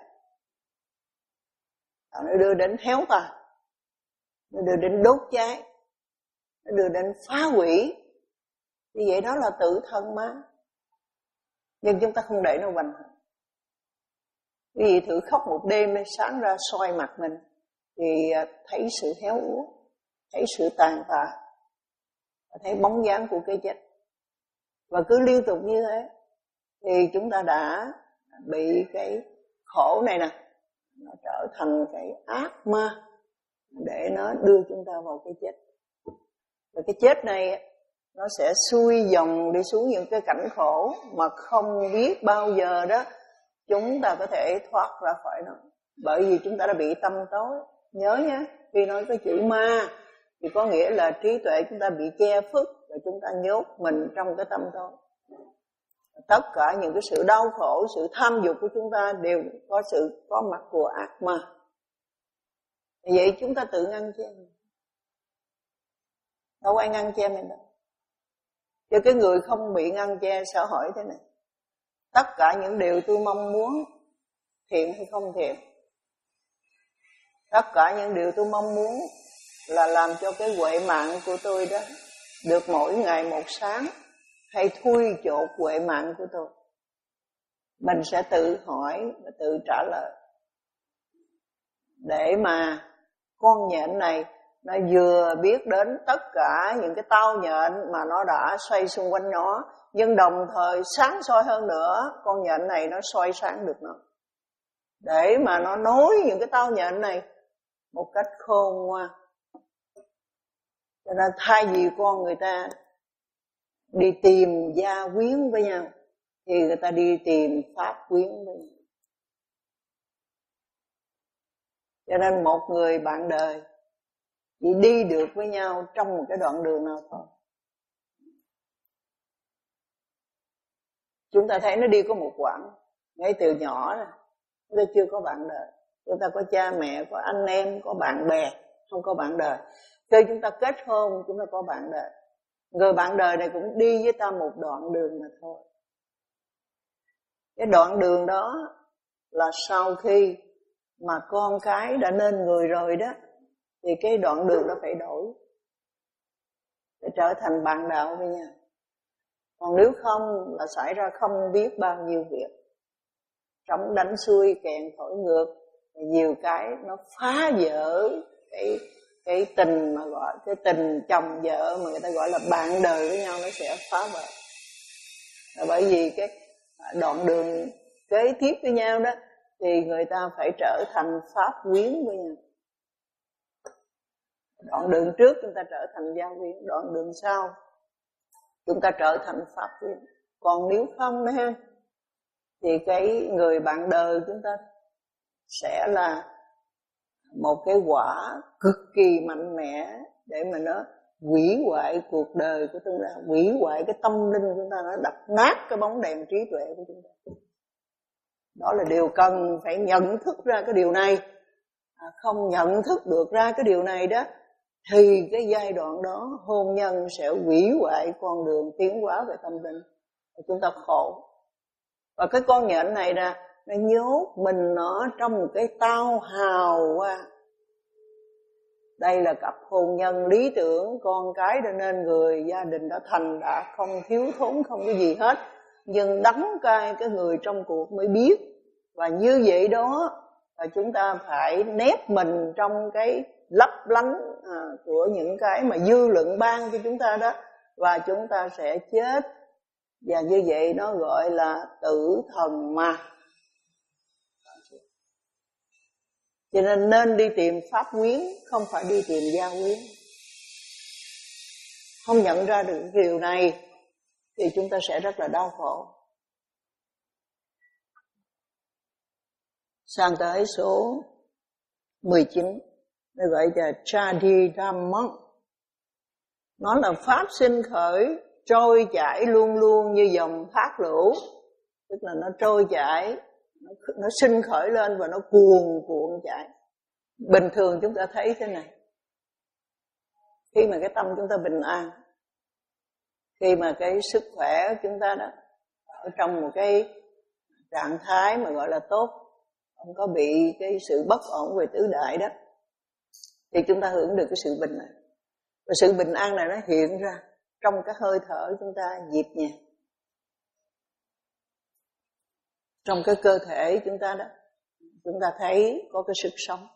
Nó đưa đến héo tàn, nó đưa đến đốt cháy, nó đưa đến phá hủy. Như vậy đó là tử thần ma. Nhưng chúng ta không để nó hoành hành. Quý vị thử khóc một đêm, sáng ra soi mặt mình thì thấy sự héo úa, thấy sự tàn tạ, thấy bóng dáng của cái chết. Và cứ liên tục như thế thì chúng ta đã bị cái khổ này nè, nó trở thành cái ác ma để nó đưa chúng ta vào cái chết. Và cái chết này nó sẽ xuôi dòng đi xuống những cái cảnh khổ mà không biết bao giờ đó chúng ta có thể thoát ra khỏi nó. Bởi vì chúng ta đã bị tâm tối. Nhớ nhé, khi nói cái chữ ma thì có nghĩa là trí tuệ chúng ta bị che phức và chúng ta nhốt mình trong cái tâm tối. Tất cả những cái sự đau khổ, sự tham dục của chúng ta đều có sự có mặt của ác ma. Vậy chúng ta tự ngăn che mình. Đâu ai ngăn che mình đâu. Cho cái người không bị ngăn che sẽ hỏi thế này: tất cả những điều tôi mong muốn thiện hay không thiện? Tất cả những điều tôi mong muốn là làm cho cái huệ mạng của tôi đó được mỗi ngày một sáng, hay thui chột huệ mạng của tôi? Mình sẽ tự hỏi và tự trả lời, để mà con nhện này nó vừa biết đến tất cả những cái tao nhện mà nó đã xoay xung quanh nó, nhưng đồng thời sáng soi hơn nữa, con nhện này nó soi sáng được nó, để mà nó nối những cái tao nhện này một cách khôn ngoan. Cho nên thay vì con người ta đi tìm gia quyến với nhau thì người ta đi tìm pháp quyến với nhau. Cho nên một người bạn đời chỉ đi được với nhau trong một cái đoạn đường nào thôi. Chúng ta thấy nó đi có một quãng, ngay từ nhỏ rồi, chúng ta chưa có bạn đời. Chúng ta có cha mẹ, có anh em, có bạn bè, không có bạn đời. Khi chúng ta kết hôn, chúng ta có bạn đời. Người bạn đời này cũng đi với ta một đoạn đường mà thôi. Cái đoạn đường đó là sau khi mà con cái đã nên người rồi đó, thì cái đoạn đường đó phải đổi, để trở thành bạn đạo với nhau. Còn nếu không là xảy ra không biết bao nhiêu việc, trống đánh xuôi, kèn thổi ngược, nhiều cái nó phá vỡ cái cái tình mà gọi cái tình chồng vợ mà người ta gọi là bạn đời với nhau, nó sẽ phá vỡ. Là bởi vì cái đoạn đường kế tiếp với nhau đó thì người ta phải trở thành pháp quyến với nhau. Đoạn đường trước chúng ta trở thành gia quyến, đoạn đường sau chúng ta trở thành pháp quyến. Còn nếu không đó ha, thì cái người bạn đời chúng ta sẽ là một cái quả cực kỳ mạnh mẽ để mà nó hủy hoại cuộc đời của chúng ta, hủy hoại cái tâm linh của chúng ta, nó đập nát cái bóng đèn trí tuệ của chúng ta. Đó là điều cần phải nhận thức ra cái điều này. À, không nhận thức được ra cái điều này đó thì cái giai đoạn đó hôn nhân sẽ hủy hoại con đường tiến hóa về tâm linh, chúng ta khổ. Và cái con nhện này nè, nó nhốt mình nó trong một cái tao hào qua, Đây là cặp hôn nhân lý tưởng, con cái đã nên người, gia đình đã thành đã, không thiếu thốn, không có gì hết. Nhưng đắng cay cái người trong cuộc mới biết. Và như vậy đó là chúng ta phải nép mình trong cái lấp lánh à, của những cái mà dư luận ban cho chúng ta đó. Và chúng ta sẽ chết. Và như vậy nó gọi là tử thần ma. Cho nên nên đi tìm pháp quyến, không phải đi tìm gia quyến. Không nhận ra được điều này thì chúng ta sẽ rất là đau khổ. Sang tới số mười chín, nó gọi là Chadidhamma. Nó là pháp sinh khởi, trôi chảy luôn luôn như dòng thác lũ. Tức là nó trôi chảy, nó, nó sinh khởi lên và nó cuồn cuộn chảy. Bình thường chúng ta thấy thế này. Khi mà cái tâm chúng ta bình an, khi mà cái sức khỏe của chúng ta đó ở trong một cái trạng thái mà gọi là tốt, không có bị cái sự bất ổn về tứ đại đó, thì chúng ta hưởng được cái sự bình an. Và sự bình an này nó hiện ra trong cái hơi thở chúng ta nhịp nhàng, trong cái cơ thể chúng ta đó, chúng ta thấy có cái sức sống.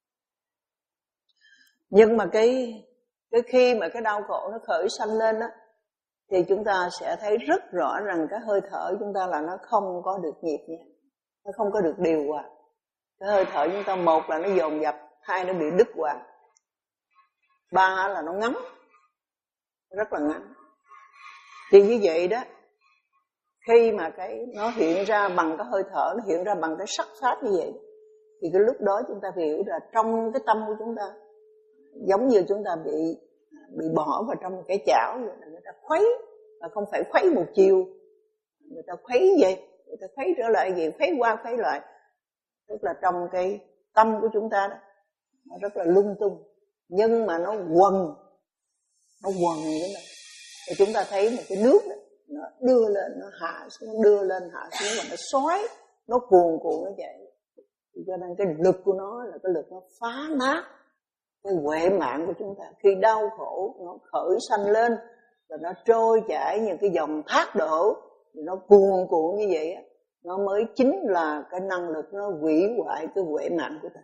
Nhưng mà cái cái khi mà cái đau khổ nó khởi sanh lên đó, thì chúng ta sẽ thấy rất rõ rằng cái hơi thở chúng ta là nó không có được nhịp nhàng, nó không có được điều hòa. Cái hơi thở chúng ta, một là nó dồn dập, hai nó bị đứt quãng, ba là nó ngắn, rất là ngắn. Thì như vậy đó, khi mà cái nó hiện ra bằng cái hơi thở, nó hiện ra bằng cái sắc pháp như vậy, thì cái lúc đó chúng ta hiểu là trong cái tâm của chúng ta giống như chúng ta bị bị bỏ vào trong một cái chảo vậy, là người ta khuấy, mà không phải khuấy một chiều, người ta khuấy vậy, người ta khuấy trở lại vậy, khuấy qua khuấy lại. Tức là trong cái tâm của chúng ta đó, nó rất là lung tung, nhưng mà nó quần, nó quần vậy này. Thì chúng ta thấy một cái nước đó, nó đưa lên, nó hạ xuống, đưa lên, hạ xuống, và nó xoáy, nó cuồn cuộn nó vậy. Thì cho nên cái lực của nó là cái lực nó phá nát cái huệ mạng của chúng ta. Khi đau khổ nó khởi sanh lên, và nó trôi chảy như cái dòng thác đổ, thì nó cuồn cuộn như vậy á, nó mới chính là cái năng lực nó hủy hoại cái huệ mạng của ta.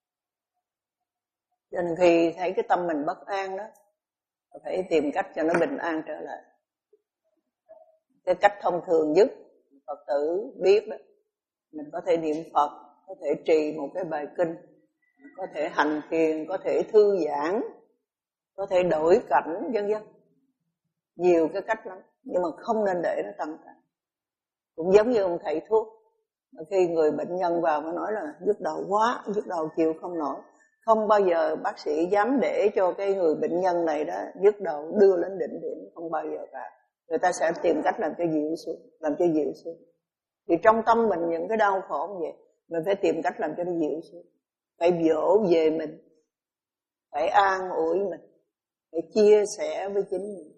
Cho nên khi thấy cái tâm mình bất an đó, phải tìm cách cho nó bình an trở lại. Cái cách thông thường nhất Phật tử biết đó, mình có thể niệm Phật, có thể trì một cái bài kinh, có thể hành thiền, có thể thư giãn, có thể đổi cảnh, vân vân. Nhiều cái cách lắm, nhưng mà không nên để nó tăng cả. Cũng giống như ông thầy thuốc, khi người bệnh nhân vào mà nói là nhức đầu quá, nhức đầu chịu không nổi, không bao giờ bác sĩ dám để cho cái người bệnh nhân này đó nhức đầu đưa lên đỉnh điểm, không bao giờ cả. Người ta sẽ tìm cách làm cho dịu xuống, làm cho dịu xuống. Thì trong tâm mình những cái đau khổ như vậy, mình phải tìm cách làm cho nó dịu xuống. Phải dỗ về mình, phải an ủi mình, phải chia sẻ với chính mình.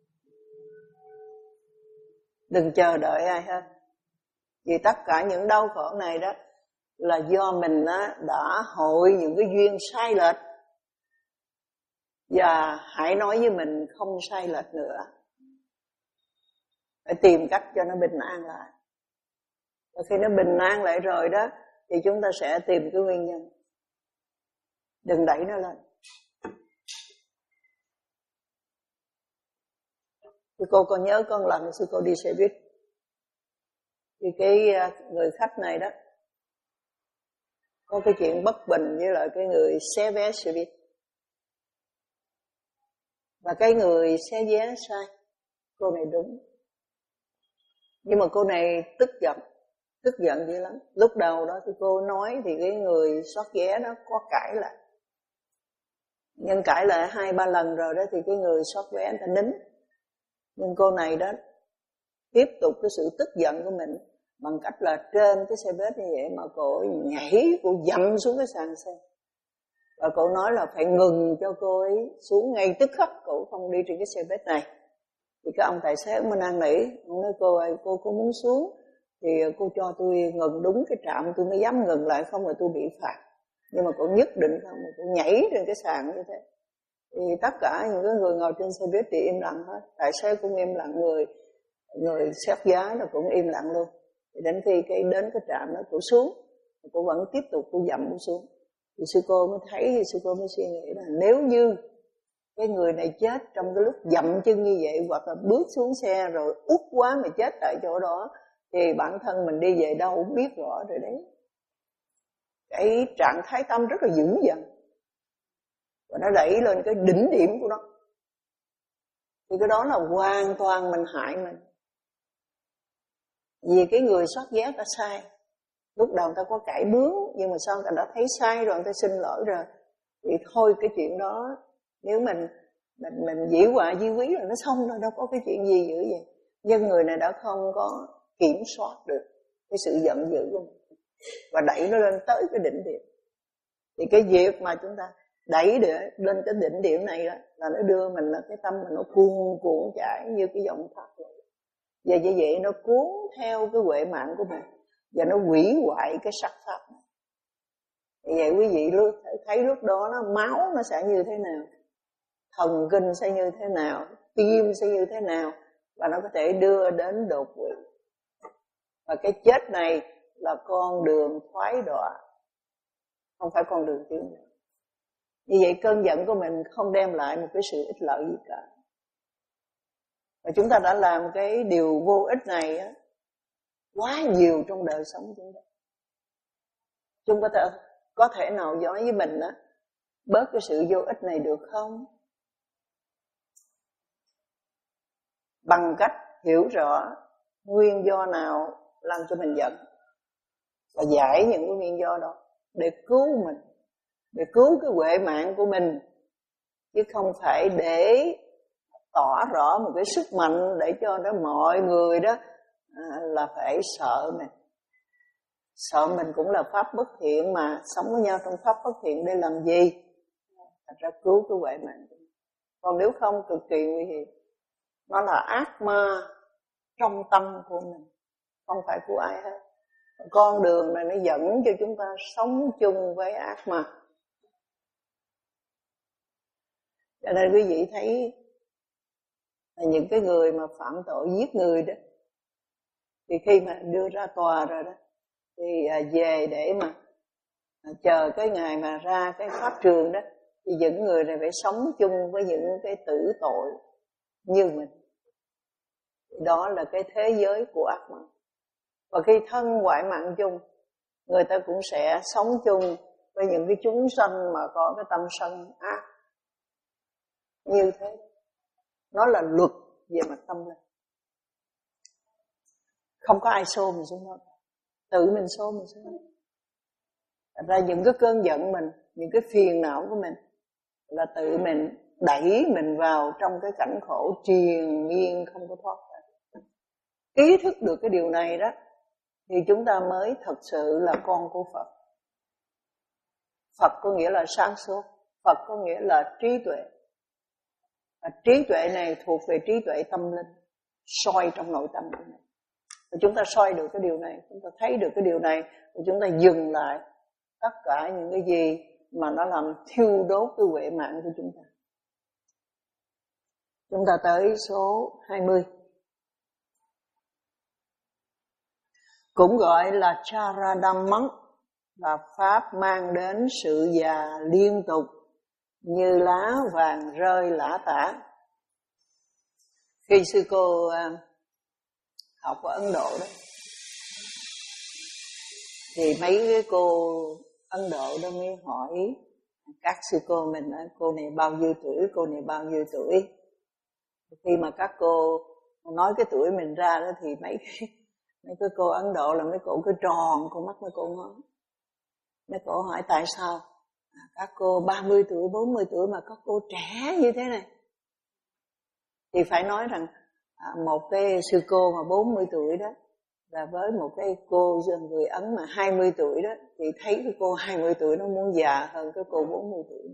Đừng chờ đợi ai hết. Vì tất cả những đau khổ này đó là do mình đã hội những cái duyên sai lệch. Và hãy nói với mình không sai lệch nữa. Phải tìm cách cho nó bình an lại. Và khi nó bình an lại rồi đó, thì chúng ta sẽ tìm cái nguyên nhân. Đừng đẩy nó lên. Thì cô còn nhớ con lần sư cô đi xe buýt, thì cái người khách này đó có cái chuyện bất bình với lại cái người xé vé xe buýt. Và cái người xé vé sai, cô này đúng. Nhưng mà cô này tức giận, tức giận dữ lắm. Lúc đầu đó thì cô nói thì cái người xót vé đó có cãi lại. Nhưng cãi lại hai ba lần rồi đó thì cái người xót vé người ta nín. Nhưng cô này đó tiếp tục cái sự tức giận của mình bằng cách là trên cái xe buýt như vậy mà cô nhảy, cô dậm xuống cái sàn xe. Và cô nói là phải ngừng cho cô ấy xuống ngay tức khắc, cô không đi trên cái xe buýt này. Thì cái ông tài xế mới năn nỉ, ông nói cô ơi, cô có muốn xuống thì cô cho tôi ngừng đúng cái trạm tôi mới dám ngừng lại, không là tôi bị phạt. Nhưng mà cô nhất định không, mà cô nhảy trên cái sàn như thế. Thì tất cả những cái người ngồi trên xe buýt thì im lặng hết, tài xế cũng im lặng, người người xếp giá nó cũng im lặng luôn. Thì đến khi cái đến cái trạm đó cô xuống, cô vẫn tiếp tục cô dậm cô xuống. Thì sư cô mới thấy, thì sư cô mới suy nghĩ là nếu như cái người này chết trong cái lúc dậm chân như vậy, hoặc là bước xuống xe rồi út quá mà chết tại chỗ đó, thì bản thân mình đi về đâu cũng biết rõ rồi đấy. Cái trạng thái tâm rất là dữ dằn, và nó đẩy lên cái đỉnh điểm của nó. Thì cái đó là hoàn toàn mình hại mình. Vì cái người soát vé ta sai, lúc đầu ta có cãi bướng, nhưng mà sau ta đã thấy sai rồi, ta xin lỗi rồi, thì thôi cái chuyện đó, nếu mình mình mình dĩ hòa di quý là nó xong rồi, đâu có cái chuyện gì dữ vậy. Nhưng người này đã không có kiểm soát được cái sự giận dữ của mình và đẩy nó lên tới cái đỉnh điểm. Thì cái việc mà chúng ta đẩy để lên cái đỉnh điểm này đó, là nó đưa mình là cái tâm mình nó cuồn cuộn chảy như cái dòng thác vậy. Và như vậy nó cuốn theo cái huệ mạng của mình, và nó hủy hoại cái sắc pháp này. Thì vậy quý vị thấy lúc đó nó máu nó sẽ như thế nào, thần kinh sẽ như thế nào, tim sẽ như thế nào, và nó có thể đưa đến đột quỵ. Và cái chết này là con đường thoái đọa, không phải con đường tiến bộ. Như vậy cơn giận của mình không đem lại một cái sự ích lợi gì cả. Và chúng ta đã làm cái điều vô ích này á, quá nhiều trong đời sống chúng ta. Chúng ta có thể nào nói với mình á, bớt cái sự vô ích này được không? Bằng cách hiểu rõ nguyên do nào làm cho mình giận, và giải những cái nguyên do đó để cứu mình, để cứu cái huệ mạng của mình, chứ không phải để tỏ rõ một cái sức mạnh để cho đó mọi người đó à, là phải sợ mình. Sợ mình cũng là pháp bất thiện mà, sống với nhau trong pháp bất thiện để làm gì? Thật ra cứu cái huệ mạng. Còn nếu không cực kỳ nguy hiểm. Nó là ác ma trong tâm của mình, không phải của ai hết. Con đường này nó dẫn cho chúng ta sống chung với ác ma. Cho nên quý vị thấy là những cái người mà phạm tội giết người đó, thì khi mà đưa ra tòa rồi đó, thì về để mà chờ cái ngày mà ra cái pháp trường đó, thì những người này phải sống chung với những cái tử tội như mình. Đó là cái thế giới của ác ma. Và khi thân ngoại mạng chung, người ta cũng sẽ sống chung với những cái chúng sanh mà có cái tâm sân ác như thế. Nó là luật về mặt tâm linh. Không có ai xô mình xuống đó, tự mình xô mình xuống đó. Thật ra những cái cơn giận mình, những cái phiền não của mình là tự mình đẩy mình vào trong cái cảnh khổ triền miên không có thoát ra. Ý thức được cái điều này đó, thì chúng ta mới thật sự là con của Phật. Phật có nghĩa là sáng suốt, Phật có nghĩa là trí tuệ. Và trí tuệ này thuộc về trí tuệ tâm linh, soi trong nội tâm của mình. Và chúng ta soi được cái điều này, chúng ta thấy được cái điều này, và chúng ta dừng lại tất cả những cái gì mà nó làm thiêu đốt cái huệ mạng của chúng ta. Chúng ta tới số hai mươi. Cũng gọi là Charadamman, là pháp mang đến sự già liên tục như lá vàng rơi lả tả. Khi sư cô học ở Ấn Độ đó, thì mấy cái cô Ấn Độ đó mới hỏi các sư cô mình, cô này bao nhiêu tuổi, cô này bao nhiêu tuổi. Khi mà các cô nói cái tuổi mình ra đó, thì mấy cái mấy cái cô Ấn Độ là mấy cô cứ tròn con mắt mấy cô ngó. Mấy cô hỏi tại sao à, các cô ba mươi tuổi, bốn mươi tuổi mà các cô trẻ như thế này. Thì phải nói rằng à, một cái sư cô mà bốn mươi tuổi đó, là với một cái cô người Ấn mà hai mươi tuổi đó, thì thấy cái cô hai mươi tuổi nó muốn già hơn cái cô bốn mươi tuổi.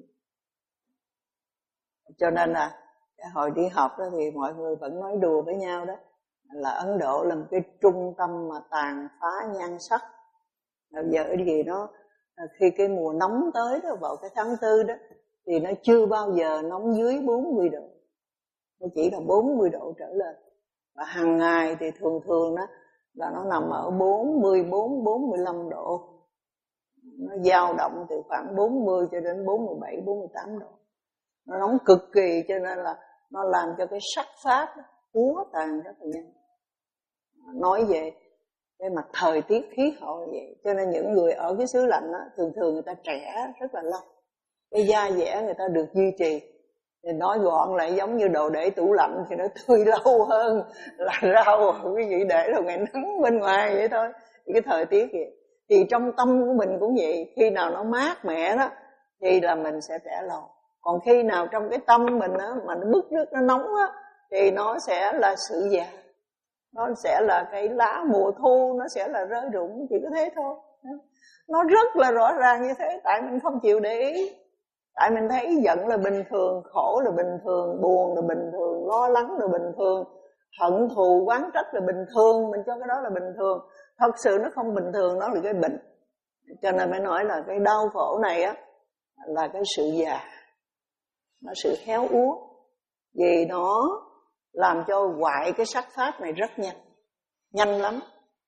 Cho nên là hồi đi học đó thì mọi người vẫn nói đùa với nhau đó, là Ấn Độ là một cái trung tâm mà tàn phá nhan sắc. Bây giờ cái gì nó khi cái mùa nóng tới đó, vào cái tháng tư đó, thì nó chưa bao giờ nóng dưới bốn mươi độ, nó chỉ là bốn mươi độ trở lên. Và hàng ngày thì thường thường đó là nó nằm ở bốn mươi bốn, bốn mươi lăm độ. Nó dao động từ khoảng bốn mươi cho đến bốn mươi bảy, bốn mươi tám độ. Nó nóng cực kỳ, cho nên là nó làm cho cái sắc pháp úa tàn rất là nhanh. Nói về cái mặt thời tiết khí hậu như vậy, cho nên những người ở cái xứ lạnh đó, thường thường người ta trẻ rất là lâu. Cái da dẻ người ta được duy trì. Thì nói gọn lại giống như đồ để tủ lạnh thì nó tươi lâu hơn là rau quý vị để rồi ngày nắng bên ngoài vậy thôi. Thì cái thời tiết vậy. Thì trong tâm của mình cũng vậy, khi nào nó mát mẻ đó thì là mình sẽ trẻ lâu. Còn khi nào trong cái tâm mình á, mà nó bức rứt, nó nóng á, thì nó sẽ là sự già. Nó sẽ là cái lá mùa thu, nó sẽ là rơi rụng, chỉ có thế thôi. Nó rất là rõ ràng như thế, tại mình không chịu để ý. Tại mình thấy giận là bình thường, khổ là bình thường, buồn là bình thường, lo lắng là bình thường, hận thù oán trách là bình thường, mình cho cái đó là bình thường. Thật sự nó không bình thường, nó là cái bệnh. Cho nên mới nói là cái đau khổ này á là cái sự già, nó sự héo úa, vì nó làm cho hoại cái sắc pháp này rất nhanh, nhanh lắm.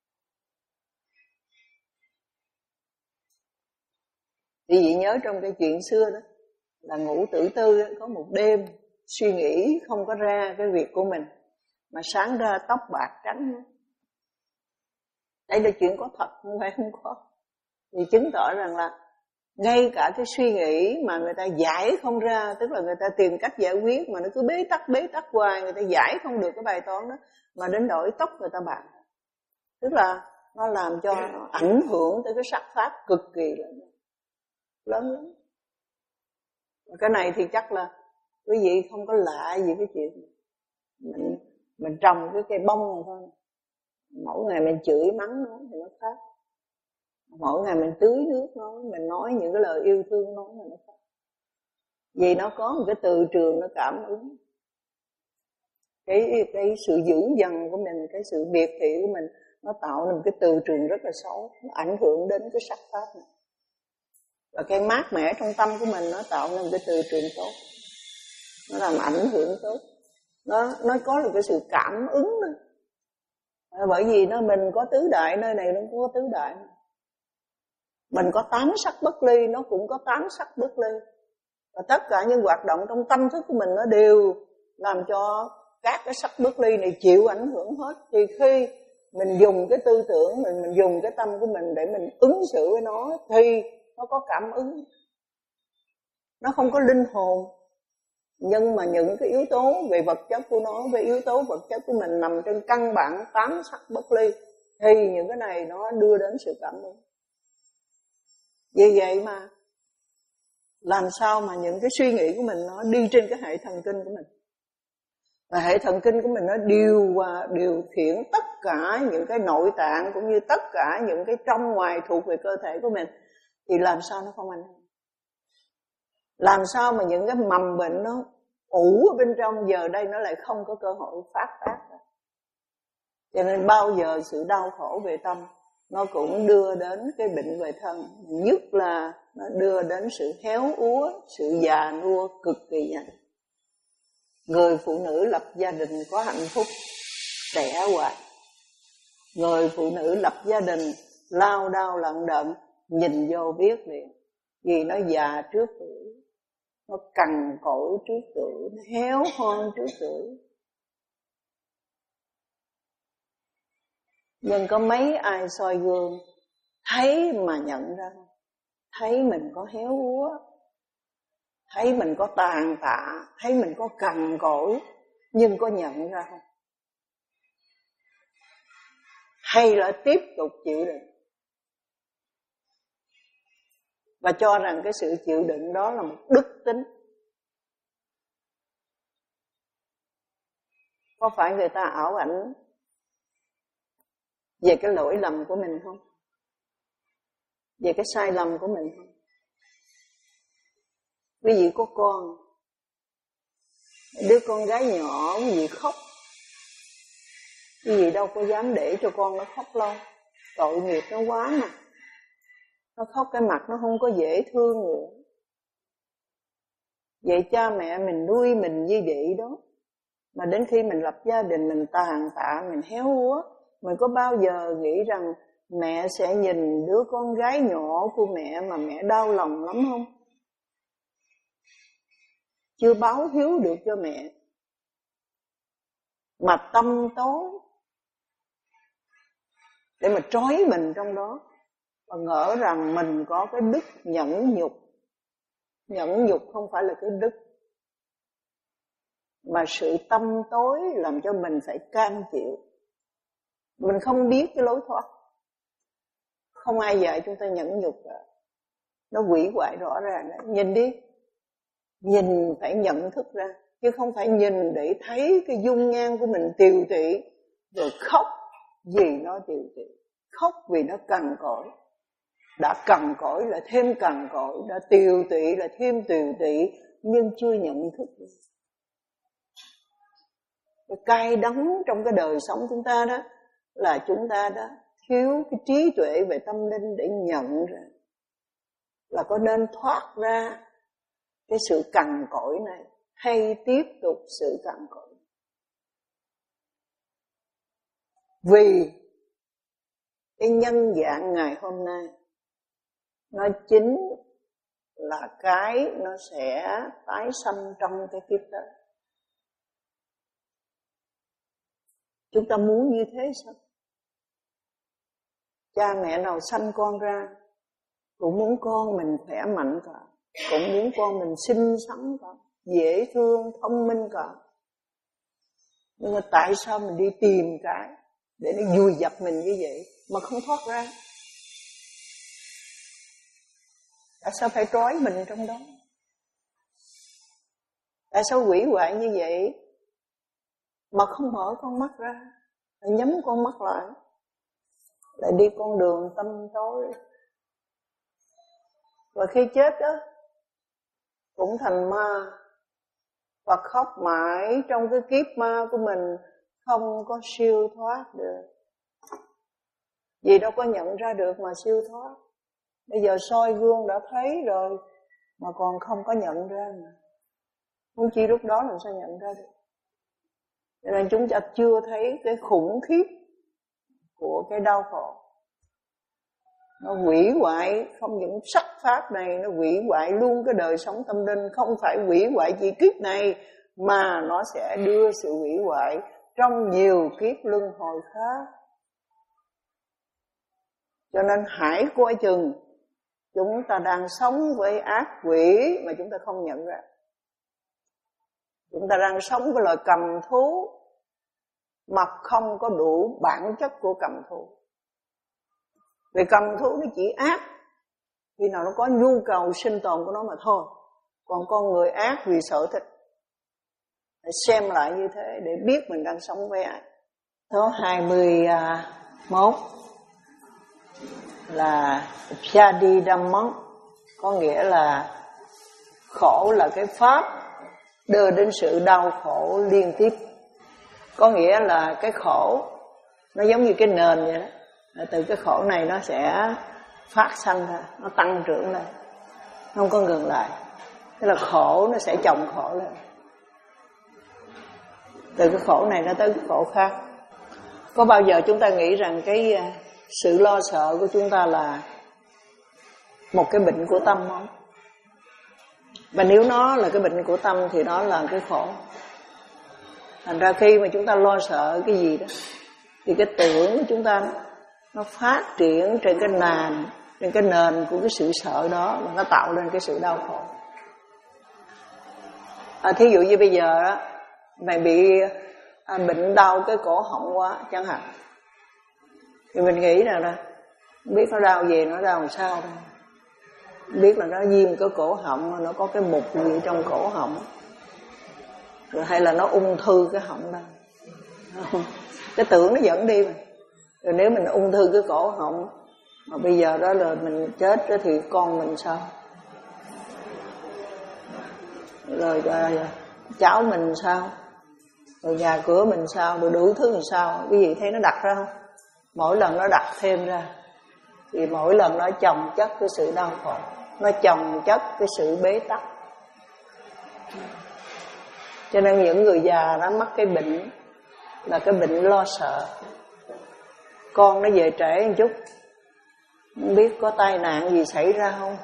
Vì vậy nhớ trong cái chuyện xưa đó, là Ngũ Tử Tư đó, có một đêm suy nghĩ không có ra cái việc của mình, mà sáng ra tóc bạc trắng. Đây là chuyện có thật, không phải không có. Thì chứng tỏ rằng là ngay cả cái suy nghĩ mà người ta giải không ra, tức là người ta tìm cách giải quyết mà nó cứ bế tắc bế tắc hoài, người ta giải không được cái bài toán đó, mà đến đổi tóc người ta bạc. Tức là nó làm cho nó ảnh hưởng tới cái sắc pháp cực kỳ lớn lớn lắm. Cái này thì chắc là quý vị không có lạ gì cái chuyện mình mình trồng cái cây bông này thôi, mỗi ngày mình chửi mắng nó thì nó khác, mỗi ngày mình tưới nước nó, mình nói những cái lời yêu thương nó thì nó khác. Vì nó có một cái từ trường nó cảm ứng cái cái sự dữ dằn của mình, cái sự biệt thị của mình, nó tạo nên một cái từ trường rất là xấu, nó ảnh hưởng đến cái sắc pháp này. Và cái mát mẻ trong tâm của mình nó tạo nên một cái từ trường tốt, nó làm ảnh hưởng tốt, nó nó có được cái sự cảm ứng đó. Bởi vì nó mình có tứ đại, nơi này nó cũng có tứ đại, mình có tám sắc bất ly, nó cũng có tám sắc bất ly, và tất cả những hoạt động trong tâm thức của mình nó đều làm cho các cái sắc bất ly này chịu ảnh hưởng hết. Thì khi mình dùng cái tư tưởng mình, mình dùng cái tâm của mình để mình ứng xử với nó, thì nó có cảm ứng, nó không có linh hồn. Nhưng mà những cái yếu tố về vật chất của nó, về yếu tố vật chất của mình nằm trên căn bản tám sắc bất ly, thì những cái này nó đưa đến sự cảm ứng. Vì vậy mà làm sao mà những cái suy nghĩ của mình nó đi trên cái hệ thần kinh của mình, và hệ thần kinh của mình nó điều và điều khiển tất cả những cái nội tạng cũng như tất cả những cái trong ngoài thuộc về cơ thể của mình, thì làm sao nó không ảnh hưởng? Làm sao mà những cái mầm bệnh nó ủ ở bên trong giờ đây nó lại không có cơ hội phát tác? Cho nên bao giờ sự đau khổ về tâm nó cũng đưa đến cái bệnh về thân, nhất là nó đưa đến sự héo úa, sự già nua cực kỳ nhanh. Người phụ nữ lập gia đình có hạnh phúc trẻ hoài, người phụ nữ lập gia đình lao đao lận đận, nhìn vô biết liền, vì nó già trước tuổi, nó cằn cỗi trước tuổi, nó héo hon trước tuổi. Nhưng có mấy ai soi gương thấy mà nhận ra, thấy mình có héo úa, thấy mình có tàn tạ, thấy mình có cằn cỗi, nhưng có nhận ra không? Hay là tiếp tục chịu đựng và cho rằng cái sự chịu đựng đó là một đức tính? Có phải người ta ảo ảnh về cái lỗi lầm của mình không? Về cái sai lầm của mình không? Quý vị có con, đứa con gái nhỏ quý vị khóc, quý vị đâu có dám để cho con nó khóc lâu, tội nghiệp nó quá mà. Nó khóc cái mặt nó không có dễ thương nữa. Vậy cha mẹ mình nuôi mình như vậy đó, mà đến khi mình lập gia đình, mình tàn tạ, mình héo úa, mình có bao giờ nghĩ rằng mẹ sẽ nhìn đứa con gái nhỏ của mẹ mà mẹ đau lòng lắm không? Chưa báo hiếu được cho mẹ, mà tâm tối để mà trói mình trong đó, và ngỡ rằng mình có cái đức nhẫn nhục. Nhẫn nhục không phải là cái đức, mà sự tâm tối làm cho mình phải cam chịu. Mình không biết cái lối thoát. Không ai dạy chúng ta nhẫn nhục cả. Nó hủy hoại rõ ràng đấy. Nhìn đi, nhìn phải nhận thức ra, chứ không phải nhìn để thấy cái dung nhan của mình tiều tụy rồi khóc vì nó tiều tụy, khóc vì nó cằn cỗi. Đã cằn cỗi là thêm cằn cỗi, đã tiều tụy là thêm tiều tụy, nhưng chưa nhận thức được. Cái cay đắng trong cái đời sống chúng ta đó là chúng ta đã thiếu cái trí tuệ về tâm linh để nhận ra là có nên thoát ra cái sự cằn cỗi này hay tiếp tục sự cằn cỗi. Vì cái nhân dạng ngày hôm nay nó chính là cái nó sẽ tái sanh trong cái kiếp tới. Chúng ta muốn như thế sao? Cha mẹ nào sanh con ra cũng muốn con mình khỏe mạnh cả, cũng muốn con mình xinh xắn cả, dễ thương, thông minh cả. Nhưng mà tại sao mình đi tìm cái để nó vùi dập mình như vậy mà không thoát ra? Tại sao phải trói mình trong đó? Tại sao hủy hoại như vậy mà không mở con mắt ra, phải nhắm con mắt lại, lại đi con đường tâm tối? Và khi chết đó cũng thành ma, và khóc mãi trong cái kiếp ma của mình, không có siêu thoát được. Vì đâu có nhận ra được mà siêu thoát. Bây giờ soi gương đã thấy rồi mà còn không có nhận ra mà. Không chỉ lúc đó làm sao nhận ra được. Cho nên chúng ta chưa thấy cái khủng khiếp của cái đau khổ. Nó hủy hoại không những sắc pháp này, nó hủy hoại luôn cái đời sống tâm linh. Không phải hủy hoại chỉ kiếp này, mà nó sẽ đưa sự hủy hoại trong nhiều kiếp luân hồi khác. Cho nên hãy coi chừng, chúng ta đang sống với ác quỷ mà chúng ta không nhận ra. Chúng ta đang sống với loài cầm thú mà không có đủ bản chất của cầm thú. Vì cầm thú nó chỉ ác khi nào nó có nhu cầu sinh tồn của nó mà thôi. Còn con người ác vì sợ thịt. Phải xem lại như thế để biết mình đang sống với ai. Số hai mươi mốt là Pjadidhamma, có nghĩa là khổ là cái pháp đưa đến sự đau khổ liên tiếp. Có nghĩa là cái khổ nó giống như cái nền vậy đó. Từ cái khổ này nó sẽ phát sanh ra, nó tăng trưởng lên, không có ngừng lại. Tức là khổ nó sẽ chồng khổ lên. Từ cái khổ này nó tới cái khổ khác. Có bao giờ chúng ta nghĩ rằng cái sự lo sợ của chúng ta là một cái bệnh của tâm không? Và nếu nó là cái bệnh của tâm thì nó là cái khổ. Thành ra khi mà chúng ta lo sợ cái gì đó thì cái tưởng của chúng ta nó, nó phát triển trên cái nền, trên cái nền của cái sự sợ đó, và nó tạo lên cái sự đau khổ. À, thí dụ như bây giờ đó, mày bị à, bệnh đau cái cổ họng quá chẳng hạn, thì mình nghĩ là đó, không biết nó đau gì, nó đau làm sao đâu. Không biết là nó viêm cái cổ họng, nó có cái mục gì trong cổ họng, rồi hay là nó ung thư cái họng đó. Cái tưởng nó dẫn đi mà. Rồi nếu mình ung thư cái cổ họng mà bây giờ đó là mình chết đó, thì con mình sao? Rồi, rồi cháu mình sao? Rồi nhà cửa mình sao? Rồi đủ thứ làm sao? Cái gì thấy nó đặt ra không? Mỗi lần nó đặt thêm ra thì mỗi lần nó chồng chất cái sự đau khổ, nó chồng chất cái sự bế tắc. Cho nên những người già đã mắc cái bệnh là cái bệnh lo sợ. Con nó về trễ một chút, không biết có tai nạn gì xảy ra không,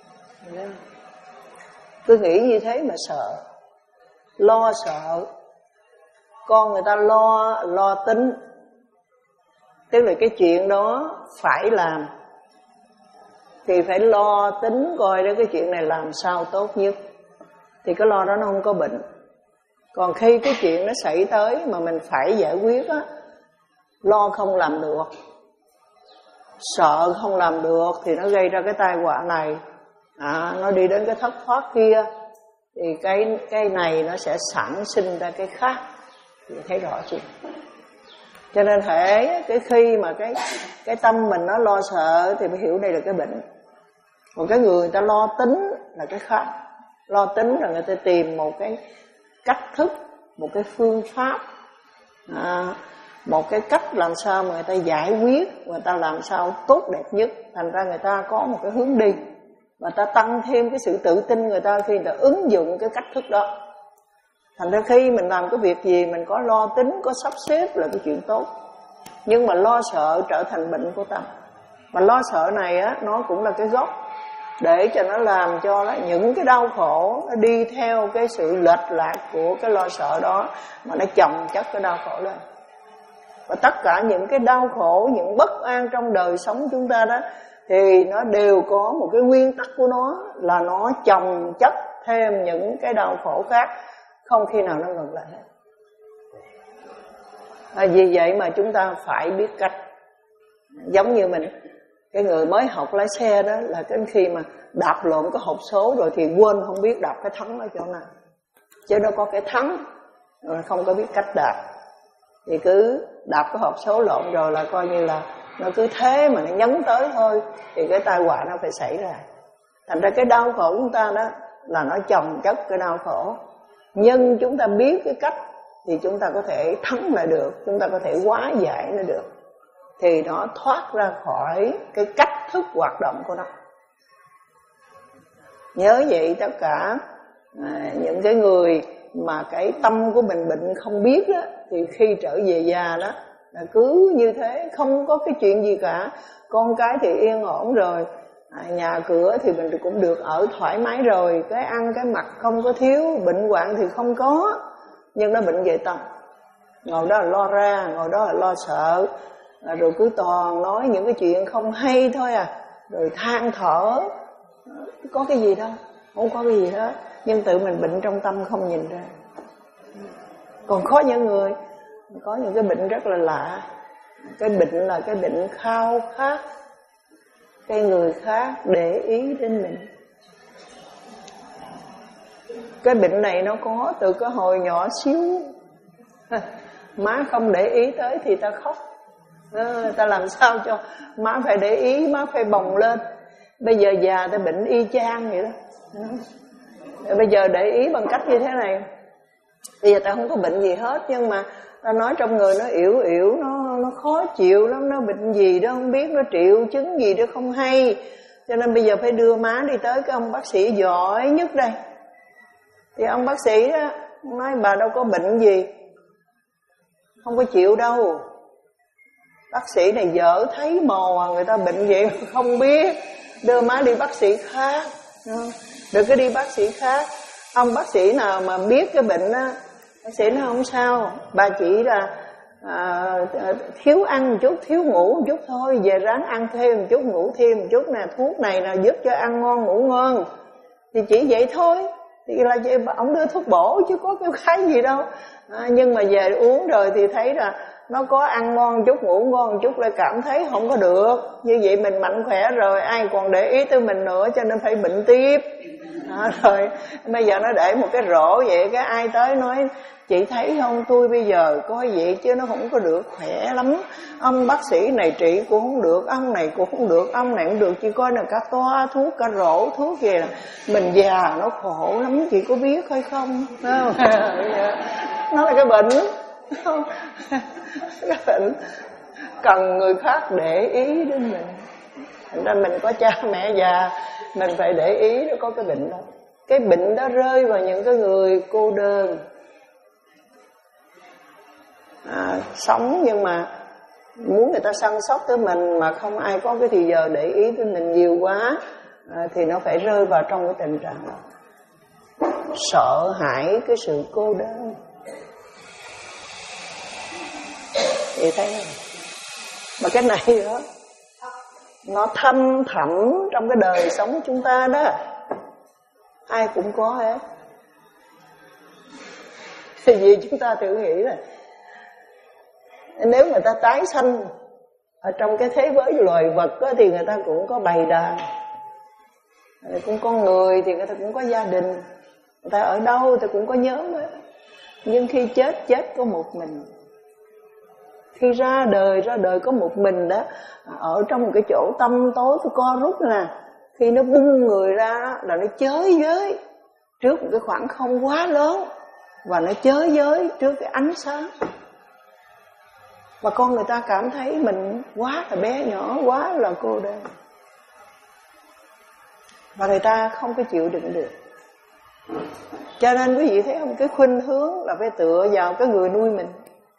cứ nghĩ như thế mà sợ, lo sợ. Con người ta lo lo tính, tức là cái chuyện đó phải làm thì phải lo tính coi đó cái chuyện này làm sao tốt nhất, thì cái lo đó nó không có bệnh. Còn khi cái chuyện nó xảy tới mà mình phải giải quyết á, lo không làm được, sợ không làm được thì nó gây ra cái tai họa này, à, nó đi đến cái thất thoát kia, thì cái cái này nó sẽ sản sinh ra cái khác, thì thấy rõ chưa? Cho nên thể cái khi mà cái cái tâm mình nó lo sợ thì mới hiểu đây là cái bệnh. Còn cái người, người ta lo tính là cái khác. Lo tính là người ta tìm một cái cách thức, một cái phương pháp, à, một cái cách làm sao mà người ta giải quyết, người ta làm sao tốt đẹp nhất. Thành ra người ta có một cái hướng đi, và ta tăng thêm cái sự tự tin người ta khi người ta ứng dụng cái cách thức đó. Thành ra khi mình làm cái việc gì mình có lo tính, có sắp xếp là cái chuyện tốt. Nhưng mà lo sợ trở thành bệnh của tâm. Mà lo sợ này á, nó cũng là cái gốc để cho nó làm cho nó, những cái đau khổ nó đi theo cái sự lệch lạc của cái lo sợ đó, mà nó chồng chất cái đau khổ lên. Và tất cả những cái đau khổ, những bất an trong đời sống chúng ta đó, thì nó đều có một cái nguyên tắc của nó, là nó chồng chất thêm những cái đau khổ khác, không khi nào nó ngừng lại hết. À, vì vậy mà chúng ta phải biết cách. Giống như mình, cái người mới học lái xe đó, là cái khi mà đạp lộn cái hộp số rồi thì quên không biết đạp cái thắng ở chỗ nào. Chứ nó có cái thắng rồi không có biết cách đạp, thì cứ đạp cái hộp số lộn rồi là coi như là nó cứ thế mà nó nhấn tới thôi, thì cái tai họa nó phải xảy ra. Thành ra cái đau khổ chúng ta đó là nó chồng chất cái đau khổ. Nhưng chúng ta biết cái cách thì chúng ta có thể thắng lại được, chúng ta có thể hóa giải nó được, thì nó thoát ra khỏi cái cách thức hoạt động của nó. Nhớ vậy tất cả à, những cái người mà cái tâm của mình bệnh không biết đó, thì khi trở về già đó là cứ như thế, không có cái chuyện gì cả. Con cái thì yên ổn rồi, à, nhà cửa thì mình cũng được ở thoải mái rồi, cái ăn cái mặc không có thiếu, bệnh hoạn thì không có. Nhưng nó bệnh về tâm, ngồi đó là lo ra, ngồi đó là lo sợ, à, rồi cứ toàn nói những cái chuyện không hay thôi à, rồi than thở. Có cái gì đâu, không có cái gì hết, nhưng tự mình bệnh trong tâm không nhìn ra. Còn có những người có những cái bệnh rất là lạ. Cái bệnh là cái bệnh khao khát cái người khác để ý đến mình. Cái bệnh này nó có từ cái hồi nhỏ xíu, má không để ý tới thì ta khóc, à, ta làm sao cho má phải để ý, má phải bồng lên. Bây giờ già ta bệnh y chang vậy đó. À, bây giờ để ý bằng cách như thế này. Bây giờ ta không có bệnh gì hết, nhưng mà ta nói trong người nó yếu yếu, nó nó khó chịu lắm, nó bệnh gì đó không biết, nó triệu chứng gì đó không hay. Cho nên bây giờ phải đưa má đi tới cái ông bác sĩ giỏi nhất đây. Thì ông bác sĩ đó nói bà đâu có bệnh gì, không có chịu đâu. Bác sĩ này dở thấy mồ à, người ta bệnh vậy không biết, đưa má đi bác sĩ khác, đừng có đi bác sĩ khác. Ông bác sĩ nào mà biết cái bệnh á, bác sĩ nói không sao, bà chỉ là à, thiếu ăn một chút, thiếu ngủ một chút thôi, về ráng ăn thêm một chút, ngủ thêm một chút nè, thuốc này là giúp cho ăn ngon ngủ ngon, thì chỉ vậy thôi. Thì là vậy, ông đưa thuốc bổ chứ có cái cái gì đâu. À, nhưng mà về uống rồi thì thấy là nó có ăn ngon chút, ngủ ngon chút, lại cảm thấy không có được. Như vậy mình mạnh khỏe rồi, ai còn để ý tới mình nữa, cho nên phải bệnh tiếp. À, rồi bây giờ nó để một cái rổ vậy, cái ai tới nói chị thấy không, tôi bây giờ coi vậy chứ nó không có được khỏe lắm, ông bác sĩ này trị cũng không được, ông này cũng không được, ông này cũng được, chị coi là cả toa thuốc, cả rổ thuốc vậy là mình già nó khổ lắm, chị có biết hay không? Không? Nó là cái bệnh, cái bệnh cần người khác để ý đến mình. Thành ra mình có cha mẹ già, mình phải để ý nó có cái bệnh đó. Cái bệnh đó rơi vào những cái người cô đơn, à, sống nhưng mà muốn người ta săn sóc tới mình mà không ai có cái thì giờ để ý tới mình nhiều quá, à, thì nó phải rơi vào trong cái tình trạng đó. Sợ hãi cái sự cô đơn. Vậy thấy không? Mà cái này đó, nó thâm thẳm trong cái đời sống của chúng ta đó. Ai cũng có hết. Thì vì chúng ta tự nghĩ là nếu người ta tái sanh ở trong cái thế giới loài vật đó, thì người ta cũng có bầy đàn, cũng có người thì người ta cũng có gia đình, người ta ở đâu thì cũng có nhóm đó. Nhưng khi chết, chết có một mình. Khi ra đời, ra đời có một mình đó. Ở trong một cái chỗ tăm tối, cái co rút nè, khi nó bung người ra đó, là nó chới với trước một cái khoảng không quá lớn, và nó chới với trước cái ánh sáng. Và con người ta cảm thấy mình quá là bé nhỏ, quá là cô đơn, và người ta không có chịu đựng được. Cho nên quý vị thấy không, cái khuynh hướng là phải tựa vào cái người nuôi mình.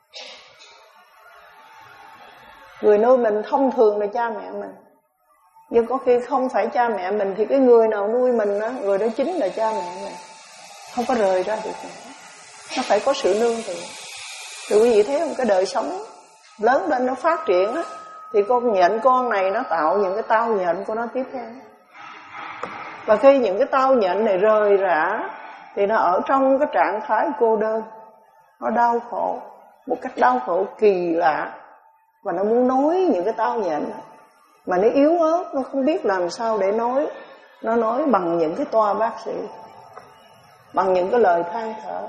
Người nuôi mình thông thường là cha mẹ mình, nhưng có khi không phải cha mẹ mình thì cái người nào nuôi mình đó, người đó chính là cha mẹ mình. Không có rời ra được nữa. Nó phải có sự nương tựa. Thì quý vị thấy không, cái đời sống lớn lên nó phát triển á, thì con nhện con này nó tạo những cái tao nhện của nó tiếp theo. Và khi những cái tao nhện này rời rã thì nó ở trong cái trạng thái cô đơn, nó đau khổ một cách đau khổ kỳ lạ, và nó muốn nói những cái tao nhện này, mà nó yếu ớt, nó không biết làm sao để nói. Nó nói bằng những cái toa bác sĩ, bằng những cái lời than thở.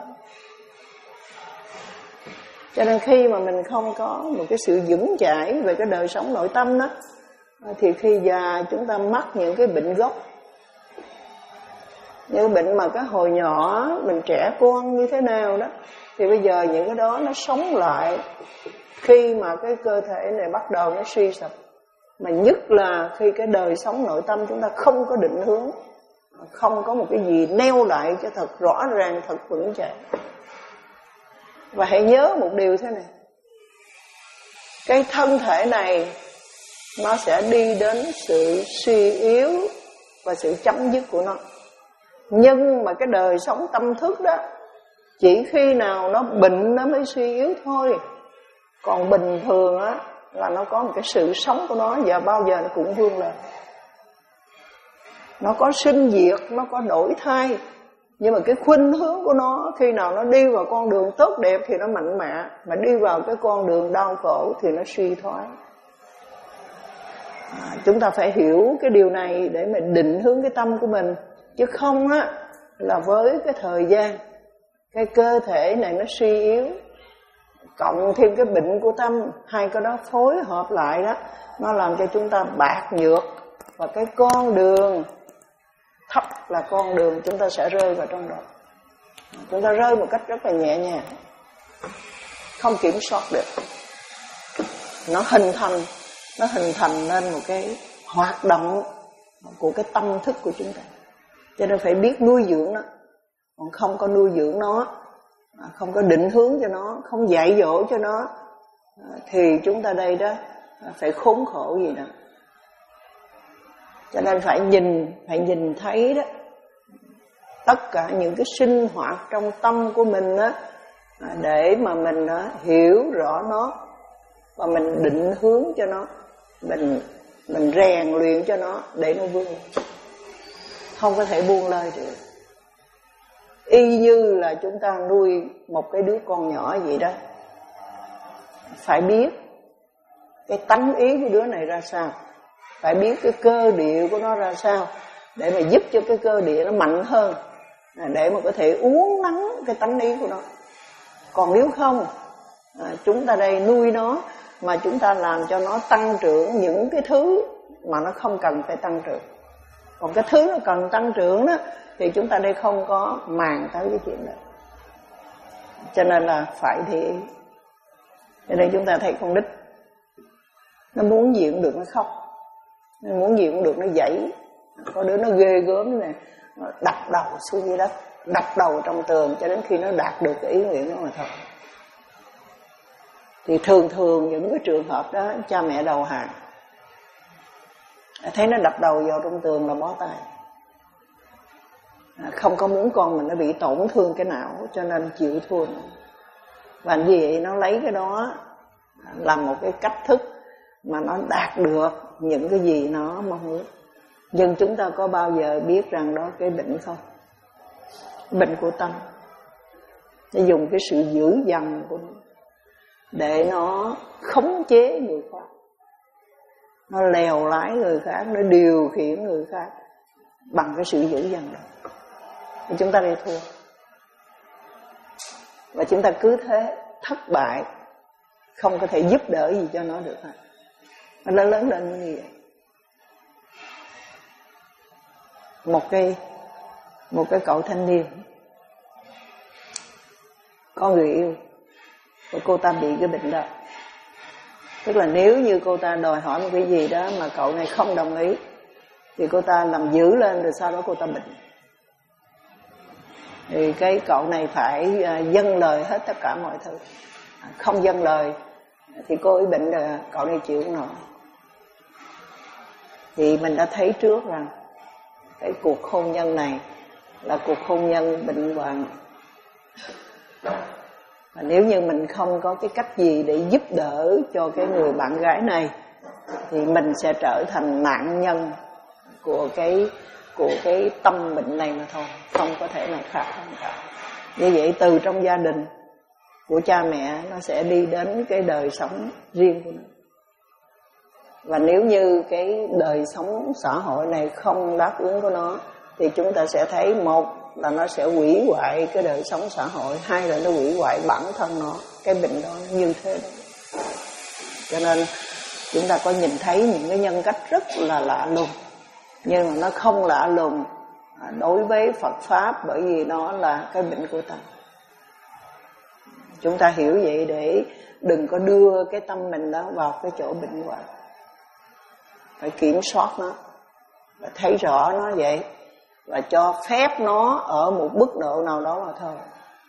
Cho nên khi mà mình không có một cái sự vững chãi về cái đời sống nội tâm đó, thì khi già chúng ta mắc những cái bệnh gốc. Những cái bệnh mà cái hồi nhỏ mình trẻ con như thế nào đó, thì bây giờ những cái đó nó sống lại khi mà cái cơ thể này bắt đầu nó suy sụp. Mà nhất là khi cái đời sống nội tâm chúng ta không có định hướng, không có một cái gì neo lại cho thật rõ ràng, thật vững chãi. Và hãy nhớ một điều thế này, cái thân thể này nó sẽ đi đến sự suy yếu và sự chấm dứt của nó. Nhưng mà cái đời sống tâm thức đó, chỉ khi nào nó bệnh nó mới suy yếu thôi. Còn bình thường á là nó có một cái sự sống của nó, và bao giờ nó cũng vươn lên. Nó có sinh diệt, nó có đổi thay, nhưng mà cái khuynh hướng của nó, khi nào nó đi vào con đường tốt đẹp thì nó mạnh mẽ, mà đi vào cái con đường đau khổ thì nó suy thoái. À, chúng ta phải hiểu cái điều này để mình định hướng cái tâm của mình. Chứ không á là với cái thời gian, cái cơ thể này nó suy yếu, cộng thêm cái bệnh của tâm, hai cái đó phối hợp lại đó, nó làm cho chúng ta bạc nhược. Và cái con đường thấp là con đường chúng ta sẽ rơi vào trong đó. Chúng ta rơi một cách rất là nhẹ nhàng, không kiểm soát được. Nó hình thành Nó hình thành nên một cái hoạt động của cái tâm thức của chúng ta. Cho nên phải biết nuôi dưỡng nó. Còn không có nuôi dưỡng nó, không có định hướng cho nó, không dạy dỗ cho nó, thì chúng ta đây đó phải khốn khổ gì đó. Cho nên phải nhìn, phải nhìn thấy đó, tất cả những cái sinh hoạt trong tâm của mình đó, để mà mình đó hiểu rõ nó, và mình định hướng cho nó, mình mình rèn luyện cho nó để nó vươn lên. Không có thể buông lơi được. Y như là chúng ta nuôi một cái đứa con nhỏ vậy đó, phải biết cái tánh ý của đứa này ra sao, phải biết cái cơ địa của nó ra sao, để mà giúp cho cái cơ địa nó mạnh hơn, để mà có thể uốn nắn cái tánh ý của nó. Còn nếu không, chúng ta đây nuôi nó mà chúng ta làm cho nó tăng trưởng những cái thứ mà nó không cần phải tăng trưởng. Còn cái thứ nó cần tăng trưởng đó thì chúng ta đây không có màng tới cái chuyện đó. Cho nên là phải để ý. Cho nên chúng ta thấy con nít nó muốn gì cũng được, nó khóc. muốn gì cũng được, nó dãy. Có đứa nó ghê gớm này, nó đập đầu xuống dưới đất, đập đầu trong tường cho đến khi nó đạt được cái ý nguyện đó mà thôi. Thì thường thường những cái trường hợp đó cha mẹ đầu hàng, thấy nó đập đầu vào trong tường là bó tay, không có muốn con mình nó bị tổn thương cái não, cho nên chịu thua. Và vì vậy nó lấy cái đó làm một cái cách thức mà nó đạt được những cái gì nó mong muốn. Nhưng chúng ta có bao giờ biết rằng đó cái bệnh không? Bệnh của tâm. Nó dùng cái sự dữ dằn của nó để nó khống chế người khác, nó lèo lái người khác, nó điều khiển người khác bằng cái sự dữ dằn đó. Thì chúng ta đi thua. Và chúng ta cứ thế thất bại, không có thể giúp đỡ gì cho nó được. Nó lớn lớn lên như vậy. Một cái một cái cậu thanh niên có người yêu, và cô ta bị cái bệnh đó. Tức là nếu như cô ta đòi hỏi một cái gì đó mà cậu này không đồng ý, thì cô ta làm dữ lên, rồi sau đó cô ta bệnh. Thì cái cậu này phải dâng lời hết tất cả mọi thứ. Không dâng lời thì cô ấy bệnh rồi, cậu này chịu không nổi. Thì mình đã thấy trước rằng cái cuộc hôn nhân này là cuộc hôn nhân bệnh hoạn. Và nếu như mình không có cái cách gì để giúp đỡ cho cái người bạn gái này, thì mình sẽ trở thành nạn nhân của cái của cái tâm bệnh này mà thôi, không có thể nào khác hơn cả. Như vậy từ trong gia đình của cha mẹ nó sẽ đi đến cái đời sống riêng của nó. Và nếu như cái đời sống xã hội này không đáp ứng của nó, thì chúng ta sẽ thấy một là nó sẽ hủy hoại cái đời sống xã hội, hai là nó hủy hoại bản thân nó. Cái bệnh đó như thế đó. Cho nên chúng ta có nhìn thấy những cái nhân cách rất là lạ lùng, nhưng mà nó không lạ lùng đối với Phật Pháp, bởi vì nó là cái bệnh của tâm. Chúng ta hiểu vậy để đừng có đưa cái tâm mình đó vào cái chỗ bệnh hoạn. Phải kiểm soát nó, và thấy rõ nó vậy, và cho phép nó ở một mức độ nào đó mà thôi.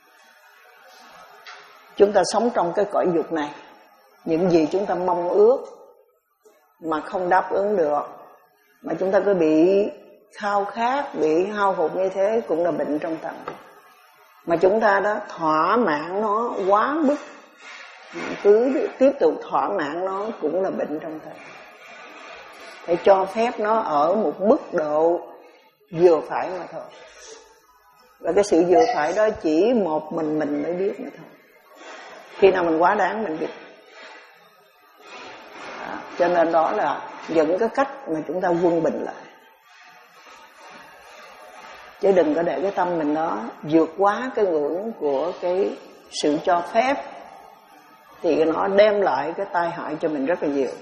Chúng ta sống trong cái cõi dục này, những gì chúng ta mong ước mà không đáp ứng được, mà chúng ta cứ bị khao khát, bị hao hụt như thế, cũng là bệnh trong tâm. Mà chúng ta đó thỏa mãn nó quá mức, cứ tiếp tục thỏa mãn nó, cũng là bệnh trong tâm. Phải cho phép nó ở một mức độ vừa phải mà thôi. Và cái sự vừa phải đó chỉ một mình mình mới biết mà thôi. Khi nào mình quá đáng mình biết. À, cho nên đó là những cái cách mà chúng ta quân bình lại. Chứ đừng có để cái tâm mình nó vượt quá cái ngưỡng của cái sự cho phép, thì nó đem lại cái tai hại cho mình rất là nhiều.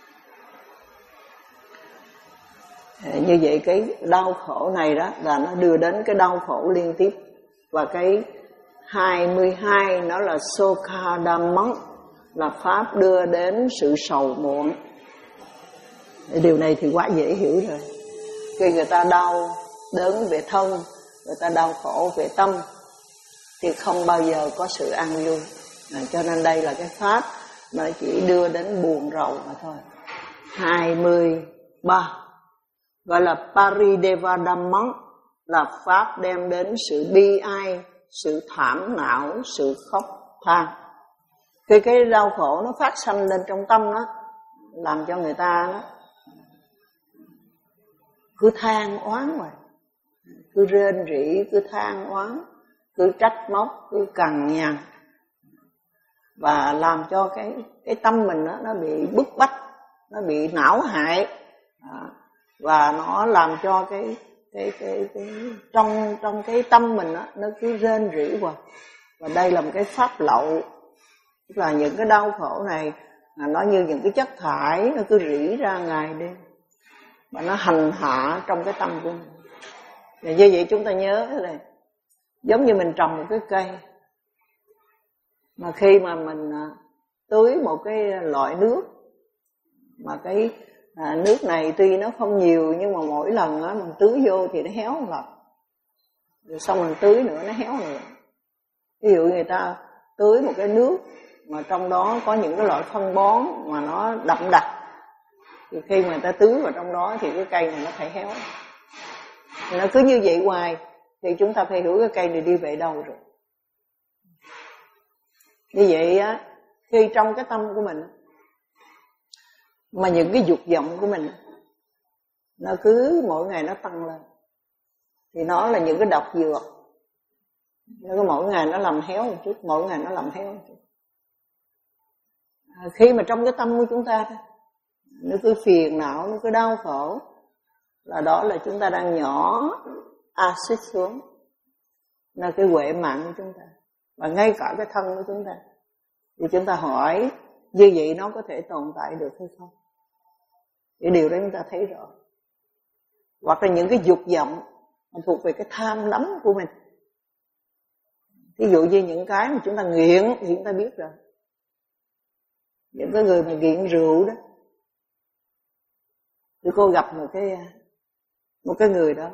Như vậy cái đau khổ này đó là nó đưa đến cái đau khổ liên tiếp. Và cái hai mươi hai nó là Sokha Dhammam, là pháp đưa đến sự sầu muộn. Điều này thì quá dễ hiểu rồi. Khi người ta đau đớn về thân, người ta đau khổ về tâm, thì không bao giờ có sự an vui. À, cho nên đây là cái pháp mà chỉ đưa đến buồn rầu mà thôi. hai mươi ba gọi là Parideva Dhammam, là pháp đem đến sự bi ai, sự thảm não, sự khóc than. Khi cái đau khổ nó phát sanh lên trong tâm đó, làm cho người ta đó cứ than oán rồi, cứ rên rỉ, cứ than oán, cứ trách móc, cứ cằn nhằn, và làm cho cái cái tâm mình đó, nó bị bức bách, nó bị não hại, à, và nó làm cho cái cái cái, cái trong trong cái tâm mình đó, nó cứ rên rỉ hoài. Và đây là một cái pháp lậu, tức là những cái đau khổ này là nó như những cái chất thải, nó cứ rỉ ra ngày đêm và nó hành hạ trong cái tâm của mình. Và như vậy chúng ta nhớ thế này, giống như mình trồng một cái cây, mà khi mà mình tưới một cái loại nước mà cái à, nước này tuy nó không nhiều nhưng mà mỗi lần á, mình tưới vô thì nó héo một lần, rồi xong mình tưới nữa nó héo nữa. Ví dụ người ta tưới một cái nước mà trong đó có những cái loại phân bón mà nó đậm đặc, thì khi mà người ta tưới vào trong đó thì cái cây này nó phải héo. Thì nó cứ như vậy hoài thì chúng ta phải hiểu cái cây này đi về đâu rồi. Như vậy á, khi trong cái tâm của mình mà những cái dục vọng của mình nó cứ mỗi ngày nó tăng lên, thì nó là những cái độc dược, nó mỗi ngày nó làm héo một chút, mỗi ngày nó làm héo một chút. À, khi mà trong cái tâm của chúng ta nó cứ phiền não, nó cứ đau khổ, là đó là chúng ta đang nhỏ axit xuống, là cái huệ mạng của chúng ta, và ngay cả cái thân của chúng ta. Thì chúng ta hỏi như vậy nó có thể tồn tại được hay không? Thì điều đó chúng ta thấy rõ. Hoặc là những cái dục vọng thuộc về cái tham đắm của mình. Ví dụ như những cái mà chúng ta nghiện thì chúng ta biết rồi. Những cái người mà nghiện rượu đó, thì cô gặp một cái một cái người đó,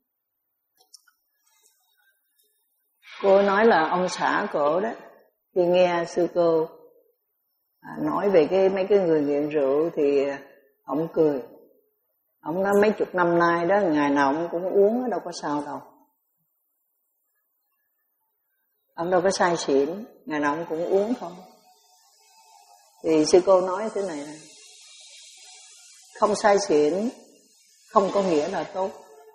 cô nói là ông xã cổ đó, khi nghe sư cô à, nói về cái mấy cái người nghiện rượu thì ông cười. Ông nói mấy chục năm nay đó, ngày nào ông cũng uống, đâu có sao đâu. Ông đâu có say xỉn, ngày nào ông cũng uống thôi. Thì sư cô nói thế này này, không say xỉn không có nghĩa là tốt.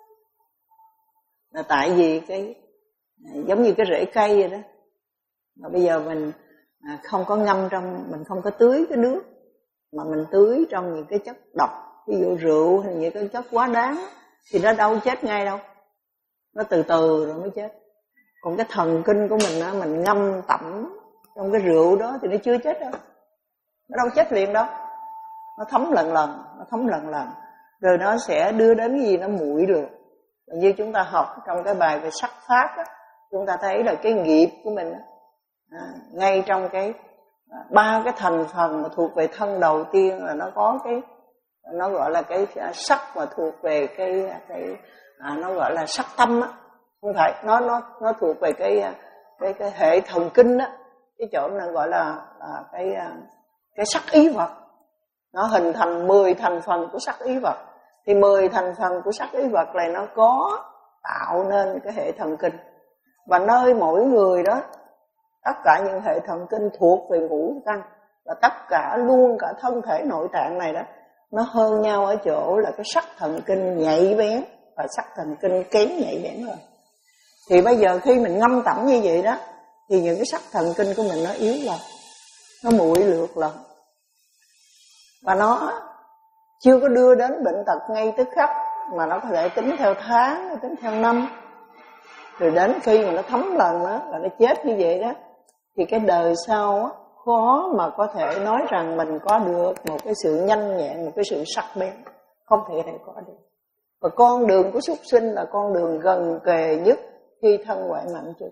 Là tại vì cái giống như cái rễ cây vậy đó, mà bây giờ mình à, không có ngâm trong, mình không có tưới cái nước, mà mình tưới trong những cái chất độc, ví dụ rượu hay những cái chất quá đáng, thì nó đâu chết ngay đâu, nó từ từ rồi mới chết. Còn cái thần kinh của mình á, mình ngâm tẩm trong cái rượu đó thì nó chưa chết đâu, nó đâu chết liền đâu, nó thấm lần lần, nó thấm lần lần, rồi nó sẽ đưa đến cái gì nó nguội được. Như chúng ta học trong cái bài về sắc pháp á, chúng ta thấy là cái nghiệp của mình á, à, ngay trong cái à, ba cái thành phần mà thuộc về thân đầu tiên là nó có cái, nó gọi là cái sắc mà thuộc về cái cái à, nó gọi là sắc tâm á, không phải, nó nó nó thuộc về cái cái cái hệ thần kinh á, cái chỗ này gọi là, là cái cái sắc ý vật. Nó hình thành mười thành phần của sắc ý vật. Thì mười thành phần của sắc ý vật này nó có tạo nên cái hệ thần kinh. Và nơi mỗi người đó, tất cả những hệ thần kinh thuộc về ngũ căn, và tất cả luôn cả thân thể nội tạng này đó, nó hơn nhau ở chỗ là cái sắc thần kinh nhạy bén và sắc thần kinh kém nhạy bén hơn. Thì bây giờ khi mình ngâm tẩm như vậy đó, thì những cái sắc thần kinh của mình nó yếu lần, nó muội lược lần, và nó chưa có đưa đến bệnh tật ngay tức khắc, mà nó có thể tính theo tháng, tính theo năm, rồi đến khi mà nó thấm lần đó là nó chết như vậy đó, thì cái đời sau á, khó mà có thể nói rằng mình có được một cái sự nhanh nhẹn, một cái sự sắc bén, không thể thể có được. Và con đường của súc sinh là con đường gần kề nhất khi thân ngoại mạnh chút,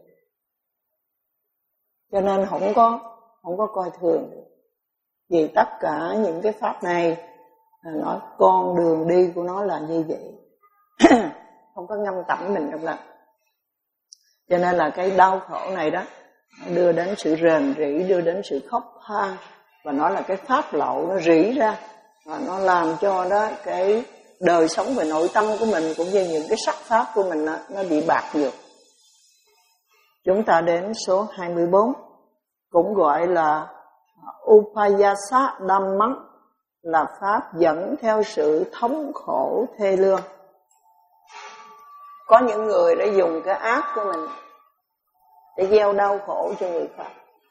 cho nên không có không có coi thường được. Vì tất cả những cái pháp này nó con đường đi của nó là như vậy. Không có ngâm tẩm mình trong lòng. Cho nên là cái đau khổ này đó đưa đến sự rền rĩ, đưa đến sự khóc than, và nó là cái pháp lậu, nó rỉ ra và nó làm cho đó cái đời sống về nội tâm của mình cũng như những cái sắc pháp của mình đó, nó bị bạc nhược. Chúng ta đến số hai mươi bốn, cũng gọi là Upayasa Dhammam, là pháp dẫn theo sự thống khổ thê lương. Có những người đã dùng cái ác của mình để gieo đau khổ cho người khác,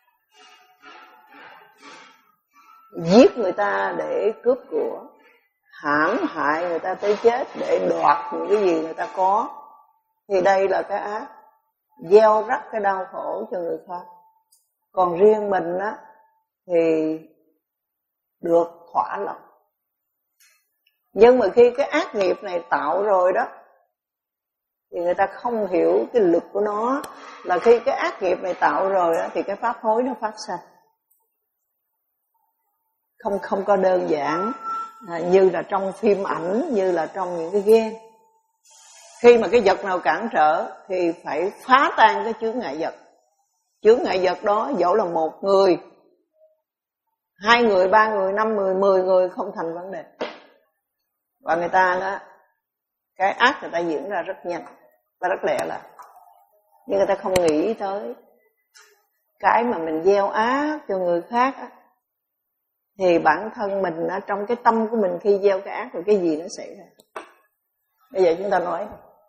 giết người ta để cướp của, hãm hại người ta tới chết để đoạt những cái gì người ta có. Thì đây là cái ác, gieo rắc cái đau khổ cho người khác. Còn riêng mình á thì được thỏa lòng. Nhưng mà khi cái ác nghiệp này tạo rồi đó, thì người ta không hiểu cái lực của nó, là khi cái ác nghiệp này tạo rồi đó, thì cái pháp hối nó phát sinh. Không không có đơn giản à, như là trong phim ảnh, như là trong những cái game. Khi mà cái vật nào cản trở thì phải phá tan cái chướng ngại vật. Chướng ngại vật đó dẫu là một người, hai người, ba người, năm người, mười người không thành vấn đề. Và người ta đó, cái ác người ta diễn ra rất nhanh và rất lẹ là, nhưng người ta không nghĩ tới cái mà mình gieo ác cho người khác á, thì bản thân mình ở trong cái tâm của mình khi gieo cái ác rồi cái gì nó xảy ra. Bây giờ chúng ta nói,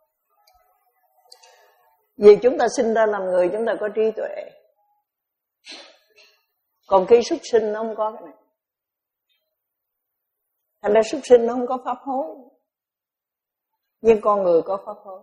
vì chúng ta sinh ra làm người, chúng ta có trí tuệ, còn khi súc sinh nó không có cái này. Thành ra súc sinh nó không có pháp hối, nhưng con người có pháp hối.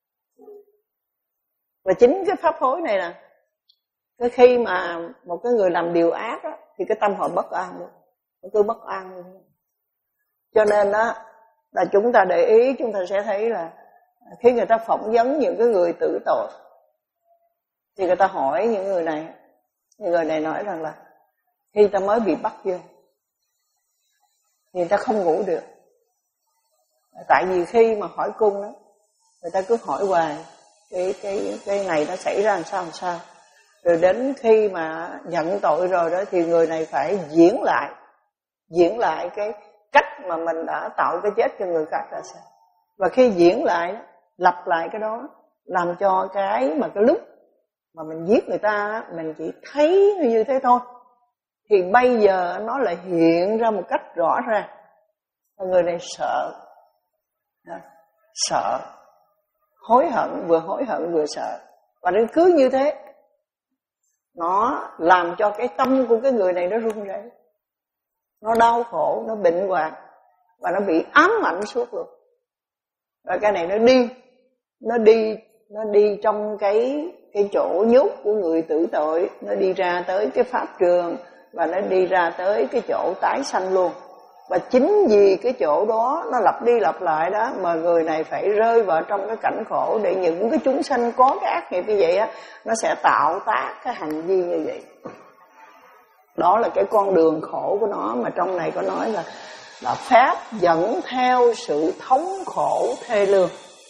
Và chính cái pháp hối này nè, cái khi mà một cái người làm điều ác á, thì cái tâm họ bất an luôn, nó cứ bất an luôn. Cho nên á là chúng ta để ý, chúng ta sẽ thấy là khi người ta phỏng vấn những cái người tử tội, thì người ta hỏi những người này, những người này nói rằng là khi ta mới bị bắt vô thì người ta không ngủ được. Tại vì khi mà hỏi cung đó, người ta cứ hỏi hoài cái cái cái này nó xảy ra làm sao làm sao. Rồi đến khi mà nhận tội rồi đó thì người này phải diễn lại, diễn lại cái cách mà mình đã tạo cái chết cho người khác ra sao. Và khi diễn lại, lặp lại cái đó, làm cho cái mà cái lúc mà mình giết người ta, mình chỉ thấy như thế thôi, thì bây giờ nó lại hiện ra một cách rõ ràng. Và người này sợ, sợ, hối hận, vừa hối hận vừa sợ. Và nó cứ như thế, nó làm cho cái tâm của cái người này nó run rẩy, nó đau khổ, nó bệnh hoạn, và nó bị ám ảnh suốt luôn. Và cái này nó đi, nó đi, nó đi trong cái cái chỗ nhốt của người tử tội, nó đi ra tới cái pháp trường, và nó đi ra tới cái chỗ tái sanh luôn. Và chính vì cái chỗ đó nó lặp đi lặp lại đó mà người này phải rơi vào trong cái cảnh khổ, để những cái chúng sanh có cái ác nghiệp như vậy á, nó sẽ tạo tác cái hành vi như vậy. Đó là cái con đường khổ của nó, mà trong này có nói là là pháp dẫn theo sự thống khổ thê lương.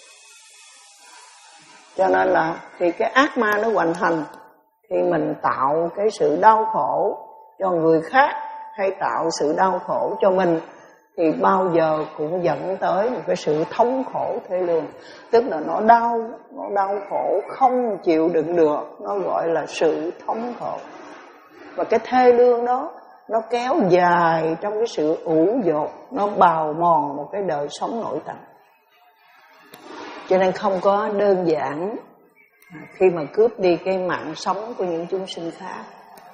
Cho nên là thì cái ác ma nó hoành hành, khi mình tạo cái sự đau khổ cho người khác hay tạo sự đau khổ cho mình, thì bao giờ cũng dẫn tới một cái sự thống khổ thê lương. Tức là nó đau, nó đau khổ không chịu đựng được, nó gọi là sự thống khổ. Và cái thê lương đó nó kéo dài trong cái sự ủ dột, nó bào mòn một cái đời sống nội tâm. Cho nên không có đơn giản khi mà cướp đi cái mạng sống của những chúng sinh khác.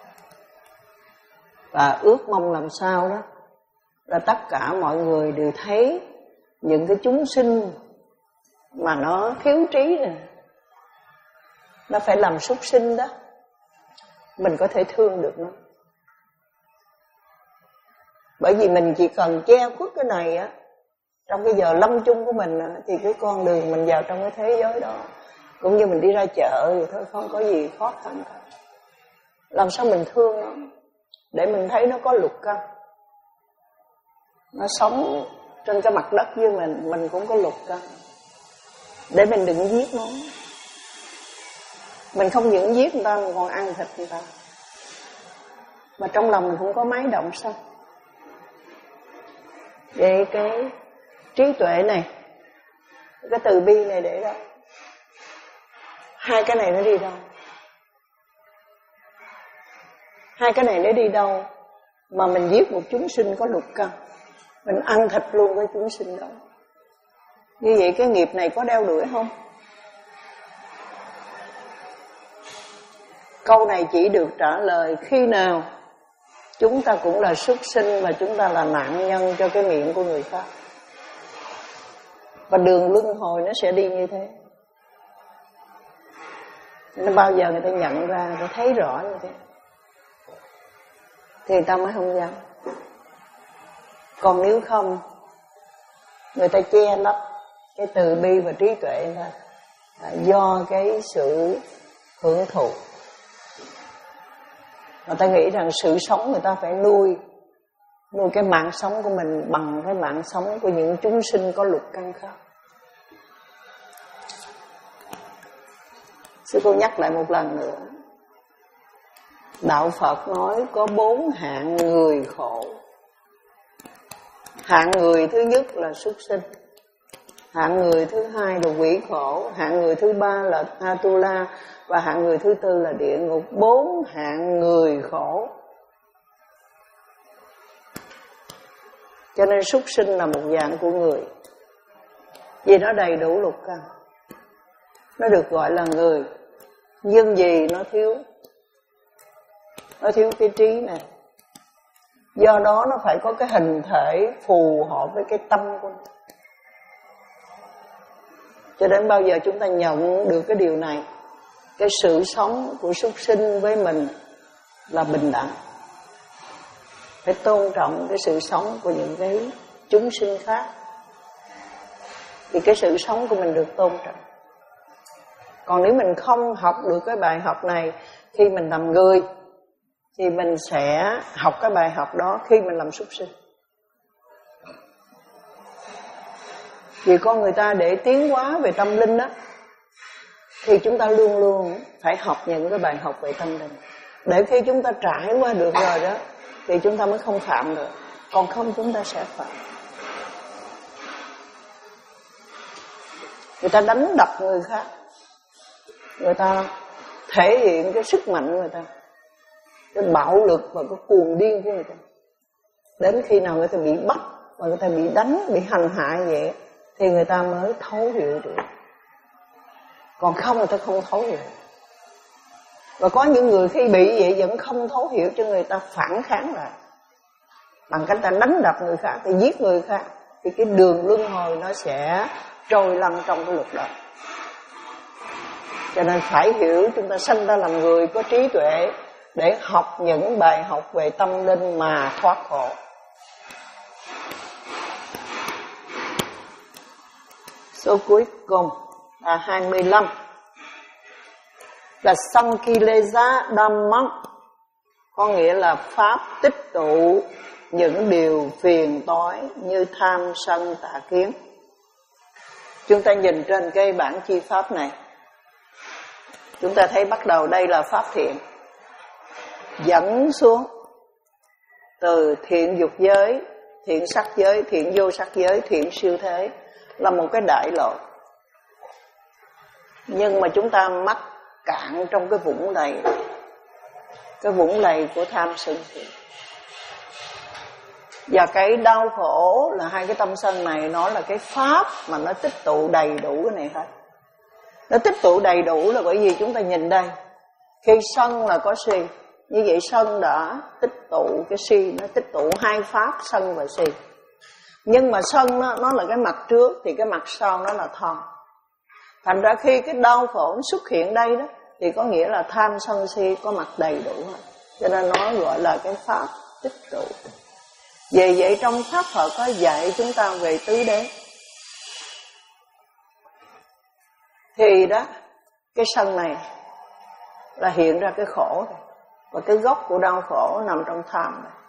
Và ước mong làm sao đó là tất cả mọi người đều thấy những cái chúng sinh mà nó thiếu trí này, nó phải làm súc sinh đó, mình có thể thương được nó. Bởi vì mình chỉ cần che khuất cái này á, trong cái giờ lâm chung của mình á, thì cái con đường mình vào trong cái thế giới đó cũng như mình đi ra chợ vậy thôi, không có gì khó khăn cả. Làm sao mình thương nó, để mình thấy nó có lục căn, nó sống trên cái mặt đất với mình, mình cũng có lục căn, để mình đừng giết nó. Mình không những giết người ta, mình còn ăn thịt người ta, mà trong lòng mình không có máy động sao. Để cái trí tuệ này, cái từ bi này để đâu? Hai cái này nó đi đâu? Hai cái này nó đi đâu mà mình giết một chúng sinh có lục căn, mình ăn thịt luôn cái chúng sinh đó? Như vậy cái nghiệp này có đeo đuổi không? Câu này chỉ được trả lời khi nào chúng ta cũng là súc sinh và chúng ta là nạn nhân cho cái miệng của người khác. Và đường luân hồi nó sẽ đi như thế. Nó bao giờ người ta nhận ra, người ta thấy rõ như thế, thì người ta mới không dám. Còn nếu không, người ta che lấp cái từ bi và trí tuệ người ta, do cái sự hưởng thụ. Người ta nghĩ rằng sự sống người ta phải nuôi, nuôi cái mạng sống của mình bằng cái mạng sống của những chúng sinh có lục căn khác. Sư cô nhắc lại một lần nữa, Đạo Phật nói có bốn hạng người khổ. Hạng người thứ nhất là súc sinh, hạng người thứ hai là quỷ khổ, hạng người thứ ba là Atula, và hạng người thứ tư là địa ngục. Bốn hạng người khổ. Cho nên súc sinh là một dạng của người, vì nó đầy đủ lục căn, nó được gọi là người. Nhưng vì nó thiếu, nó thiếu cái trí này, do đó nó phải có cái hình thể phù hợp với cái tâm của nó. Cho đến bao giờ chúng ta nhận được cái điều này, cái sự sống của súc sinh với mình là bình đẳng, phải tôn trọng cái sự sống của những cái chúng sinh khác, thì cái sự sống của mình được tôn trọng. Còn nếu mình không học được cái bài học này khi mình làm người, thì mình sẽ học cái bài học đó khi mình làm súc sinh. Vì con người ta để tiến hóa về tâm linh đó, thì chúng ta luôn luôn phải học những cái bài học về tâm linh, để khi chúng ta trải qua được rồi đó, thì chúng ta mới không phạm được. Còn không chúng ta sẽ phạm. Người ta đánh đập người khác, người ta thể hiện cái sức mạnh của người ta, cái bạo lực và cái cuồng điên của người ta. Đến khi nào người ta bị bắt và người ta bị đánh, bị hành hạ vậy, thì người ta mới thấu hiểu được. Còn không người ta không thấu hiểu. Và có những người khi bị vậy vẫn không thấu hiểu, cho người ta phản kháng lại bằng cách ta đánh đập người khác, ta giết người khác, thì cái đường luân hồi nó sẽ trôi lăn trong cái luật đó. Cho nên phải hiểu chúng ta sanh ra làm người có trí tuệ để học những bài học về tâm linh mà thoát khổ. Số cuối cùng là hai mươi lăm, là Sankilesa Dhammam, có nghĩa là pháp tích tụ những điều phiền toái như tham sân tà kiến. Chúng ta nhìn trên cái bản chi pháp này, chúng ta thấy bắt đầu đây là pháp thiện, dẫn xuống từ thiện dục giới, thiện sắc giới, thiện vô sắc giới, thiện siêu thế, là một cái đại lộ. Nhưng mà chúng ta mắc cạn trong cái vũng lầy, cái vũng lầy của tham sân si. Và cái đau khổ là hai cái tâm sân này, nó là cái pháp mà nó tích tụ đầy đủ cái này hết. Nó tích tụ đầy đủ là bởi vì chúng ta nhìn đây, khi sân là có si, như vậy sân đã tích tụ cái si, nó tích tụ hai pháp sân và si. Nhưng mà sân nó, nó là cái mặt trước, thì cái mặt sau nó là tham. Thành ra khi cái đau khổ nó xuất hiện đây đó, thì có nghĩa là tham sân si có mặt đầy đủ hết. Cho nên nó gọi là cái pháp tích tụ. Vì vậy trong pháp Phật có dạy chúng ta về tứ đế. Thì đó, cái sân này là hiện ra cái khổ này. Và cái gốc của đau khổ nằm trong tham này.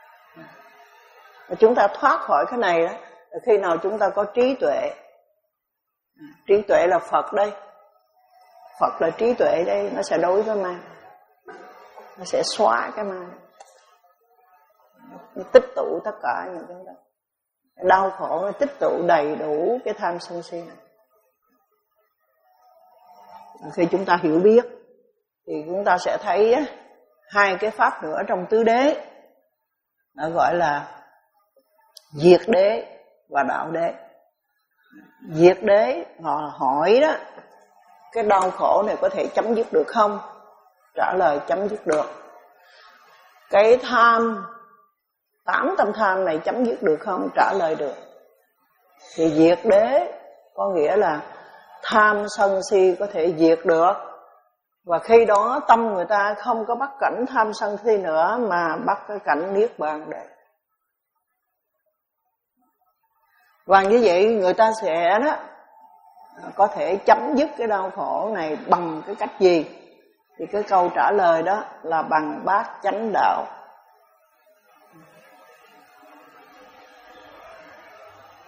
Và chúng ta thoát khỏi cái này đó, khi nào chúng ta có trí tuệ. Trí tuệ là Phật đây. Phật là trí tuệ đây, nó sẽ đối với ma. Nó sẽ xóa cái ma. Nó tích tụ tất cả những cái đó. Đau khổ nó tích tụ đầy đủ cái tham sân si này. Khi chúng ta hiểu biết thì chúng ta sẽ thấy á, hai cái pháp nữa trong tứ đế, nó gọi là diệt đế và đạo đế. Diệt đế họ hỏi đó, cái đau khổ này có thể chấm dứt được không? Trả lời chấm dứt được. Cái tham, tám tâm tham này chấm dứt được không? Trả lời được. Thì diệt đế có nghĩa là tham sân si có thể diệt được. Và khi đó tâm người ta không có bắt cảnh tham sân si nữa, mà bắt cái cảnh niết bàn đệ. Và như vậy người ta sẽ đó có thể chấm dứt cái đau khổ này bằng cái cách gì? Thì cái câu trả lời đó là bằng bát chánh đạo.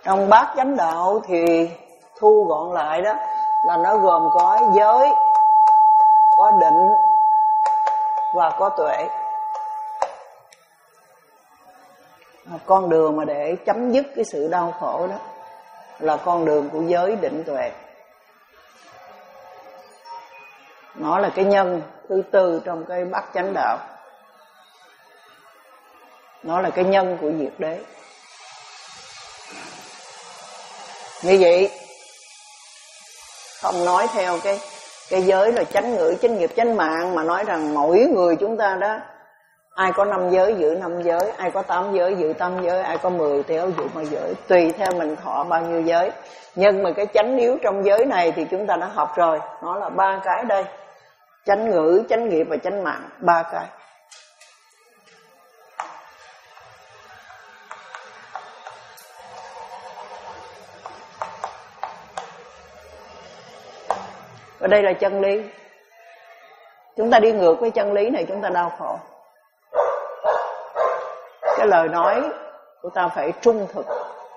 Trong bát chánh đạo thì thu gọn lại đó là nó gồm có giới, có định và có tuệ. Con đường mà để chấm dứt cái sự đau khổ đó là con đường của giới định tuệ. Nó là cái nhân thứ tư trong cái bát chánh đạo. Nó là cái nhân của diệt đế. Như vậy không nói theo cái cái giới là chánh ngữ, chánh nghiệp, chánh mạng, mà nói rằng mỗi người chúng ta đó, ai có năm giới giữ năm giới, ai có tám giới giữ tám giới, ai có mười theo giữ mười giới, tùy theo mình thọ bao nhiêu giới. Nhưng mà cái chánh yếu trong giới này thì chúng ta đã học rồi, nó là ba cái đây: chánh ngữ, chánh nghiệp và chánh mạng, ba cái. Và đây là chân lý. Chúng ta đi ngược với chân lý này chúng ta đau khổ. Cái lời nói của ta phải trung thực,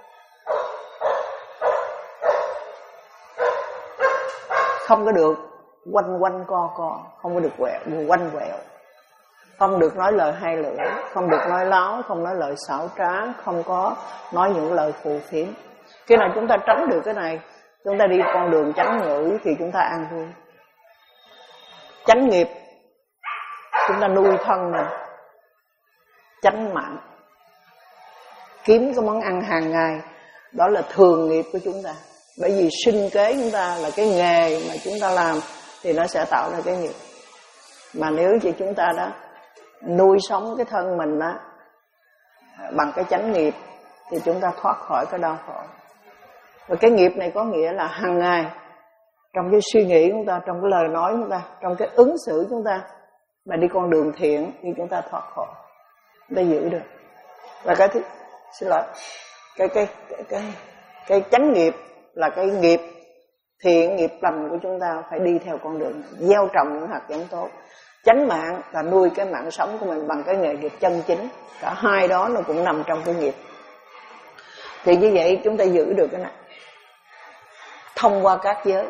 không có được quanh quanh co co, không có được quẹo, quanh quẹo, không được nói lời hai lưỡi, không được nói láo, không nói lời xảo trá, không có nói những lời phù phiếm. Khi nào chúng ta tránh được cái này, chúng ta đi con đường chánh ngữ thì chúng ta an vui. Chánh nghiệp, chúng ta nuôi thân mình. Chánh mạng, kiếm cái món ăn hàng ngày, đó là thường nghiệp của chúng ta. Bởi vì sinh kế chúng ta là cái nghề mà chúng ta làm thì nó sẽ tạo ra cái nghiệp. Mà nếu như chúng ta đã nuôi sống cái thân mình đó bằng cái chánh nghiệp thì chúng ta thoát khỏi cái đau khổ. Và cái nghiệp này có nghĩa là hàng ngày, trong cái suy nghĩ của chúng ta, trong cái lời nói của chúng ta, trong cái ứng xử của chúng ta, mà đi con đường thiện thì chúng ta thoát khỏi, chúng ta giữ được. Và cái thứ, xin lỗi, cái cái cái cái cái chánh nghiệp là cái nghiệp thiện, nghiệp lành của chúng ta phải đi theo con đường này, gieo trồng những hạt giống tốt. Chánh mạng là nuôi cái mạng sống của mình bằng cái nghề nghiệp chân chính. Cả hai đó nó cũng nằm trong cái nghiệp. Thì như vậy chúng ta giữ được cái này thông qua các giới.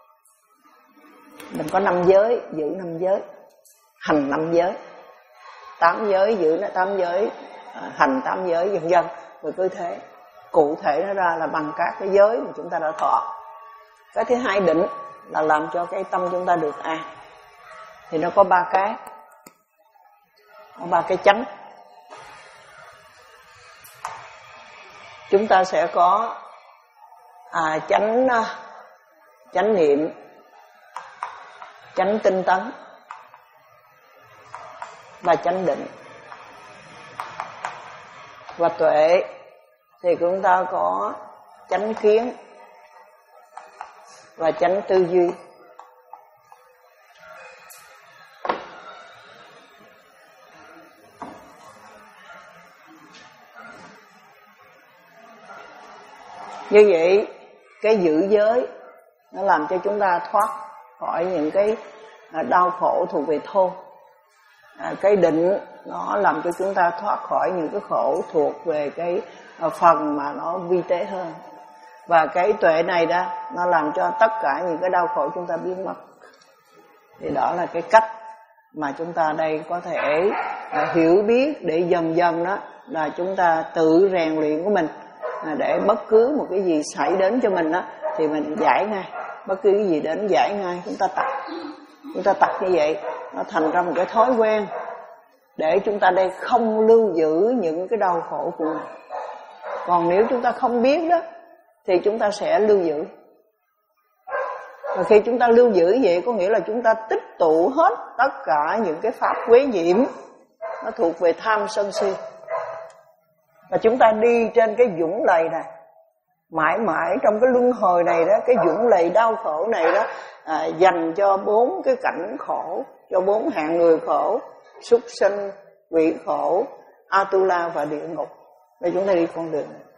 Mình có năm giới, giữ năm giới, hành năm giới, tám giới giữ tám giới, hành tám giới, vân vân. Rồi cứ thế, cụ thể nó ra là bằng các cái giới mà chúng ta đã thọ. Cái thứ hai định là làm cho cái tâm chúng ta được an. Thì nó có ba cái, có ba cái chánh. Chúng ta sẽ có à, chánh chánh niệm, chánh tinh tấn và chánh định. Và tuệ thì chúng ta có chánh kiến và chánh tư duy. Như vậy cái giữ giới nó làm cho chúng ta thoát khỏi những cái đau khổ thuộc về thô. À, cái định nó làm cho chúng ta thoát khỏi những cái khổ thuộc về cái phần mà nó vi tế hơn. Và cái tuệ này đó, nó làm cho tất cả những cái đau khổ chúng ta biến mất. Thì đó là cái cách mà chúng ta đây có thể à, hiểu biết để dần dần đó là chúng ta tự rèn luyện của mình. À, để bất cứ một cái gì xảy đến cho mình đó thì mình giải ngay. Bất cứ cái gì đến giải ngay, chúng ta tập. Chúng ta tập như vậy, nó thành ra một cái thói quen để chúng ta đây không lưu giữ những cái đau khổ của mình. Còn nếu chúng ta không biết đó thì chúng ta sẽ lưu giữ. Và khi chúng ta lưu giữ vậy có nghĩa là chúng ta tích tụ hết tất cả những cái pháp quế nhiễm nó thuộc về tham sân si. Và chúng ta đi trên cái dũng lầy này, mãi mãi trong cái luân hồi này đó, cái dũng lầy đau khổ này đó, à, dành cho bốn cái cảnh khổ, cho bốn hạng người khổ: súc sinh, quỷ khổ, Atula và địa ngục. Để chúng ta đi con đường này.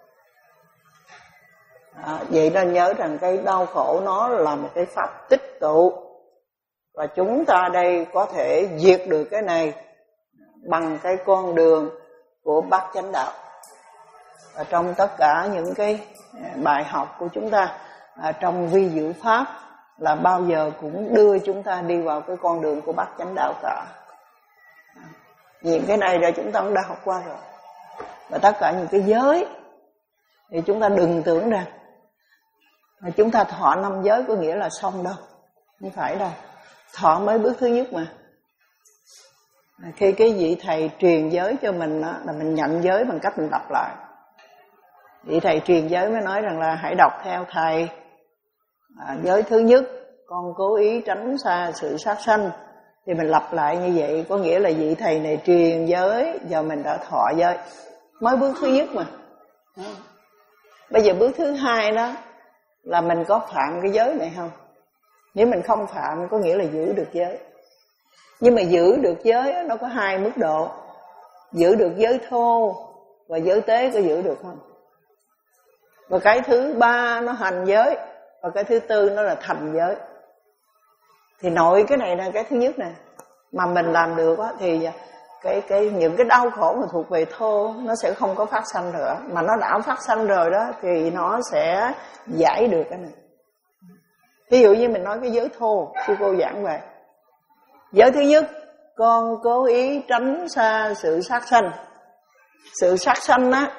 À, vậy nên nhớ rằng cái đau khổ nó là một cái pháp tích tụ, và chúng ta đây có thể diệt được cái này bằng cái con đường của bát chánh đạo. Và trong tất cả những cái bài học của chúng ta à, trong vi diệu pháp là bao giờ cũng đưa chúng ta đi vào cái con đường của bát chánh đạo cả. Những cái này là chúng ta cũng đã học qua rồi. Và tất cả những cái giới thì chúng ta đừng tưởng rằng là chúng ta thọ năm giới có nghĩa là xong đâu. Không phải đâu. Thọ mới bước thứ nhất mà. Khi cái vị thầy truyền giới cho mình đó, là mình nhận giới bằng cách mình đọc lại. Vị thầy truyền giới mới nói rằng là hãy đọc theo thầy. À, giới thứ nhất, con cố ý tránh xa sự sát sanh. Thì mình lặp lại như vậy, có nghĩa là vị thầy này truyền giới, giờ mình đã thọ giới. Mới bước thứ nhất mà. Bây giờ bước thứ hai đó là mình có phạm cái giới này không? Nếu mình không phạm có nghĩa là giữ được giới. Nhưng mà giữ được giới nó có hai mức độ. Giữ được giới thô và giới tế có giữ được không? Và cái thứ ba nó hành giới, và cái thứ tư nó là thành giới. Thì nội cái này là cái thứ nhất nè. Mà mình làm được á, thì cái, cái, những cái đau khổ mà thuộc về thô nó sẽ không có phát sanh nữa. Mà nó đã phát sanh rồi đó thì nó sẽ giải được cái này. Ví dụ như mình nói cái giới thô, sư cô giảng về giới thứ nhất, con cố ý tránh xa sự sát sanh. Sự sát sanh á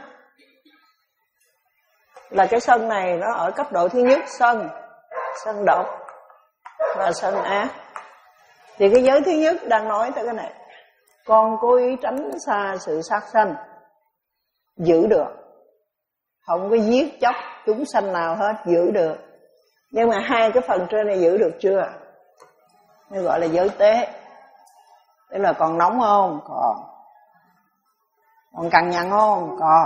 là cái sân này nó ở cấp độ thứ nhất, sân, sân độc và sân ác. Thì cái giới thứ nhất đang nói tới cái này. Con cố ý tránh xa sự sát sanh, giữ được, không có giết chóc chúng sanh nào hết, giữ được. Nhưng mà hai cái phần trên này giữ được chưa? Nó gọi là giới tế. Tức là còn nóng không? Còn. Còn cằn nhằn không? Còn.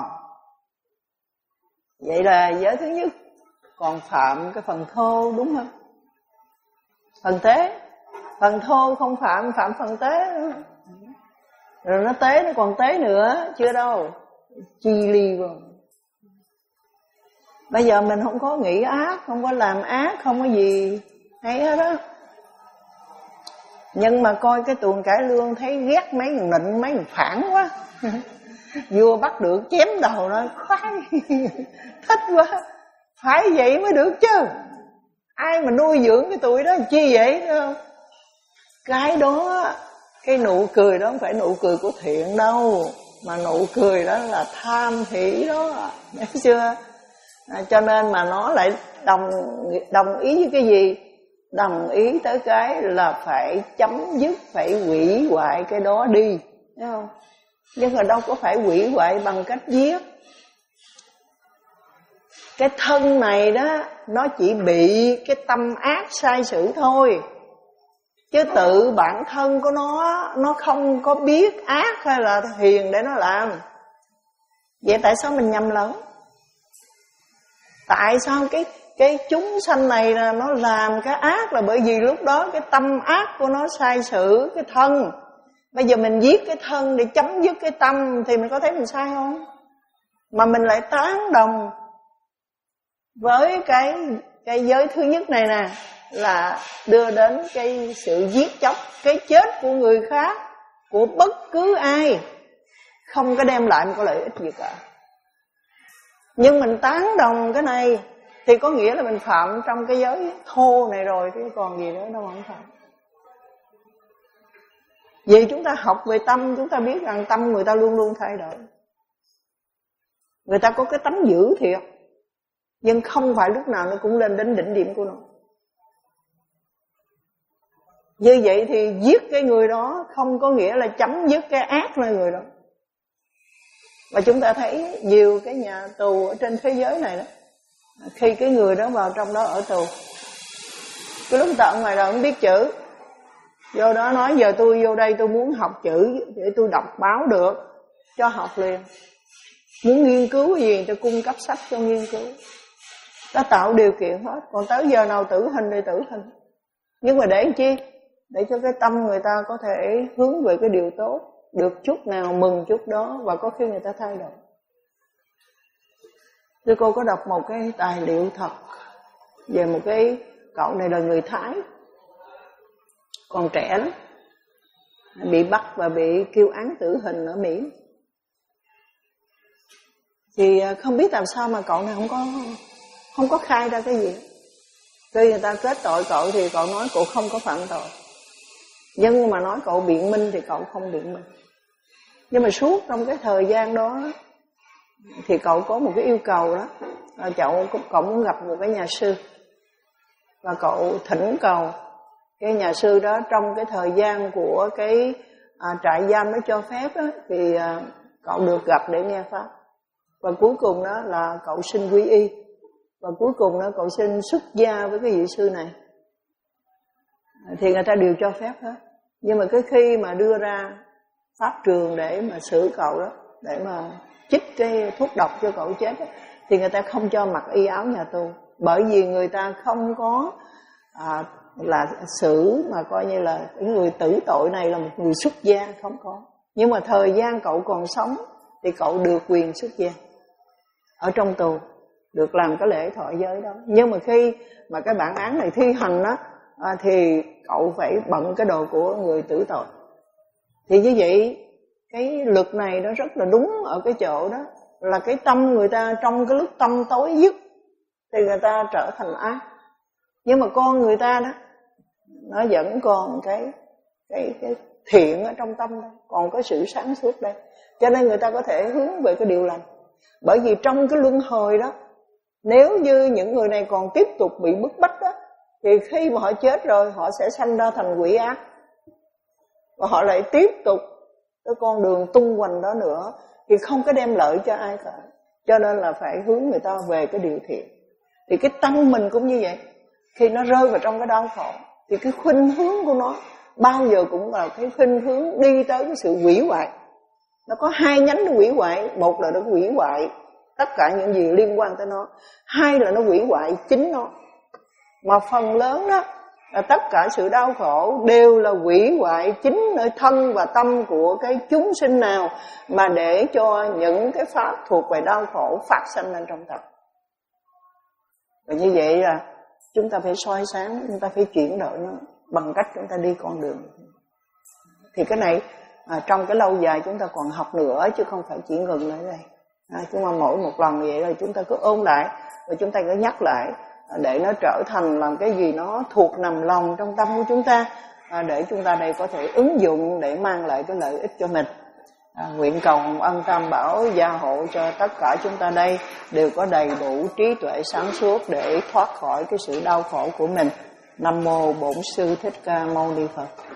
Vậy là giới thứ nhất. Còn phạm cái phần thô, đúng không? Phần tế. Phần thô không phạm, phạm phần tế nữa. Rồi nó tế, nó còn tế nữa. Chưa đâu. Chi ly vào. Bây giờ mình không có nghĩ ác, không có làm ác, không có gì hay hết đó. Nhưng mà coi cái tuồng cải lương thấy ghét mấy người nịnh, mấy người phản quá. Vua bắt được chém đầu nó, khoái, thích quá. Phải vậy mới được chứ. Ai mà nuôi dưỡng cái tụi đó chi vậy đâu. Cái đó, cái nụ cười đó không phải nụ cười của thiện đâu. Mà nụ cười đó là tham hỷ đó. Thấy chưa? À, cho nên mà nó lại đồng, đồng ý với cái gì? Đồng ý tới cái là phải chấm dứt, phải hủy hoại cái đó đi, thấy không? Nhưng mà đâu có phải hủy hoại bằng cách giết. Cái thân này đó, nó chỉ bị cái tâm ác sai sử thôi. Chứ tự bản thân của nó, nó không có biết ác hay là hiền để nó làm. Vậy tại sao mình nhầm lẫn? Tại sao cái cái chúng sanh này là nó làm cái ác là bởi vì lúc đó cái tâm ác của nó sai sử cái thân. Bây giờ mình giết cái thân để chấm dứt cái tâm thì mình có thấy mình sai không? Mà mình lại tán đồng với cái cái giới thứ nhất này nè, là đưa đến cái sự giết chóc, cái chết của người khác, của bất cứ ai, không có đem lại một cái lợi ích gì cả. Nhưng mình tán đồng cái này thì có nghĩa là mình phạm trong cái giới thô này rồi, chứ còn gì nữa đâu mà không phạm. Vì chúng ta học về tâm, chúng ta biết rằng tâm người ta luôn luôn thay đổi. Người ta có cái tánh dữ thiệt, nhưng không phải lúc nào nó cũng lên đến đỉnh điểm của nó. Như vậy thì giết cái người đó không có nghĩa là chấm dứt cái ác nơi người đó. Và chúng ta thấy nhiều cái nhà tù ở trên thế giới này đó, khi cái người đó vào trong đó ở tù, cái lúc ta ở ngoài đời không biết chữ, vô đó nói giờ tôi vô đây tôi muốn học chữ để tôi đọc báo được, cho học liền. Muốn nghiên cứu gì cho cung cấp sách cho nghiên cứu, ta tạo điều kiện hết. Còn tới giờ nào tử hình thì tử hình. Nhưng mà để làm chi? Để cho cái tâm người ta có thể hướng về cái điều tốt, được chút nào mừng chút đó, và có khi người ta thay đổi. Thì cô có đọc một cái tài liệu thật về một cái cậu này là người Thái, còn trẻ lắm, bị bắt và bị kêu án tử hình ở Mỹ. Thì không biết làm sao mà cậu này không có không có khai ra cái gì. Khi người ta kết tội cậu thì cậu nói cậu không có phạm tội, nhưng mà nói cậu biện minh thì cậu không biện minh. Nhưng mà suốt trong cái thời gian đó thì cậu có một cái yêu cầu đó là cậu, cậu muốn gặp một cái nhà sư. Và cậu thỉnh cầu cái nhà sư đó trong cái thời gian của cái à, trại giam nó cho phép đó, thì à, cậu được gặp để nghe pháp. Và cuối cùng đó là cậu xin quy y. Và cuối cùng đó cậu xin xuất gia với cái vị sư này. Thì người ta đều cho phép hết. Nhưng mà cái khi mà đưa ra pháp trường để mà xử cậu đó, để mà chích cái thuốc độc cho cậu chết đó, thì người ta không cho mặc y áo nhà tù. Bởi vì người ta không có à, là xử mà coi như là cái người tử tội này là một người xuất gia, không có. Nhưng mà thời gian cậu còn sống thì cậu được quyền xuất gia ở trong tù, được làm cái lễ thọ giới đó. Nhưng mà khi mà cái bản án này thi hành đó à, thì cậu phải bận cái đồ của người tử tội. Thì như vậy cái luật này nó rất là đúng ở cái chỗ đó là cái tâm người ta trong cái lúc tâm tối nhất thì người ta trở thành ác. Nhưng mà con người ta đó nó vẫn còn cái cái cái thiện ở trong tâm đó, còn có sự sáng suốt đây, cho nên người ta có thể hướng về cái điều lành. Bởi vì trong cái luân hồi đó, nếu như những người này còn tiếp tục bị bức bách đó, thì khi mà họ chết rồi họ sẽ sanh ra thành quỷ ác, và họ lại tiếp tục cái con đường tung hoành đó nữa, thì không có đem lợi cho ai cả. Cho nên là phải hướng người ta về cái điều thiện. Thì cái tâm mình cũng như vậy, khi nó rơi vào trong cái đau khổ thì cái khuynh hướng của nó bao giờ cũng là cái khuynh hướng đi tới cái sự hủy hoại. Nó có hai nhánh nó hủy hoại. Một là nó hủy hoại tất cả những gì liên quan tới nó, hai là nó hủy hoại chính nó. Mà phần lớn đó là tất cả sự đau khổ đều là hủy hoại chính nơi thân và tâm của cái chúng sinh nào mà để cho những cái pháp thuộc về đau khổ phát sinh lên trong tâm. Và như vậy là chúng ta phải soi sáng, chúng ta phải chuyển đổi nó bằng cách chúng ta đi con đường. Thì cái này à, trong cái lâu dài chúng ta còn học nữa, chứ không phải chỉ ngừng ở đây. À, chúng ta mỗi một lần vậy rồi chúng ta cứ ôn lại, rồi chúng ta cứ nhắc lại, để nó trở thành làm cái gì nó thuộc nằm lòng trong tâm của chúng ta, à, để chúng ta đây có thể ứng dụng để mang lại cái lợi ích cho mình. À, nguyện cầu ân Tam Bảo gia hộ cho tất cả chúng ta đây đều có đầy đủ trí tuệ sáng suốt để thoát khỏi cái sự đau khổ của mình. Nam mô Bổn Sư Thích Ca Mâu Ni Phật.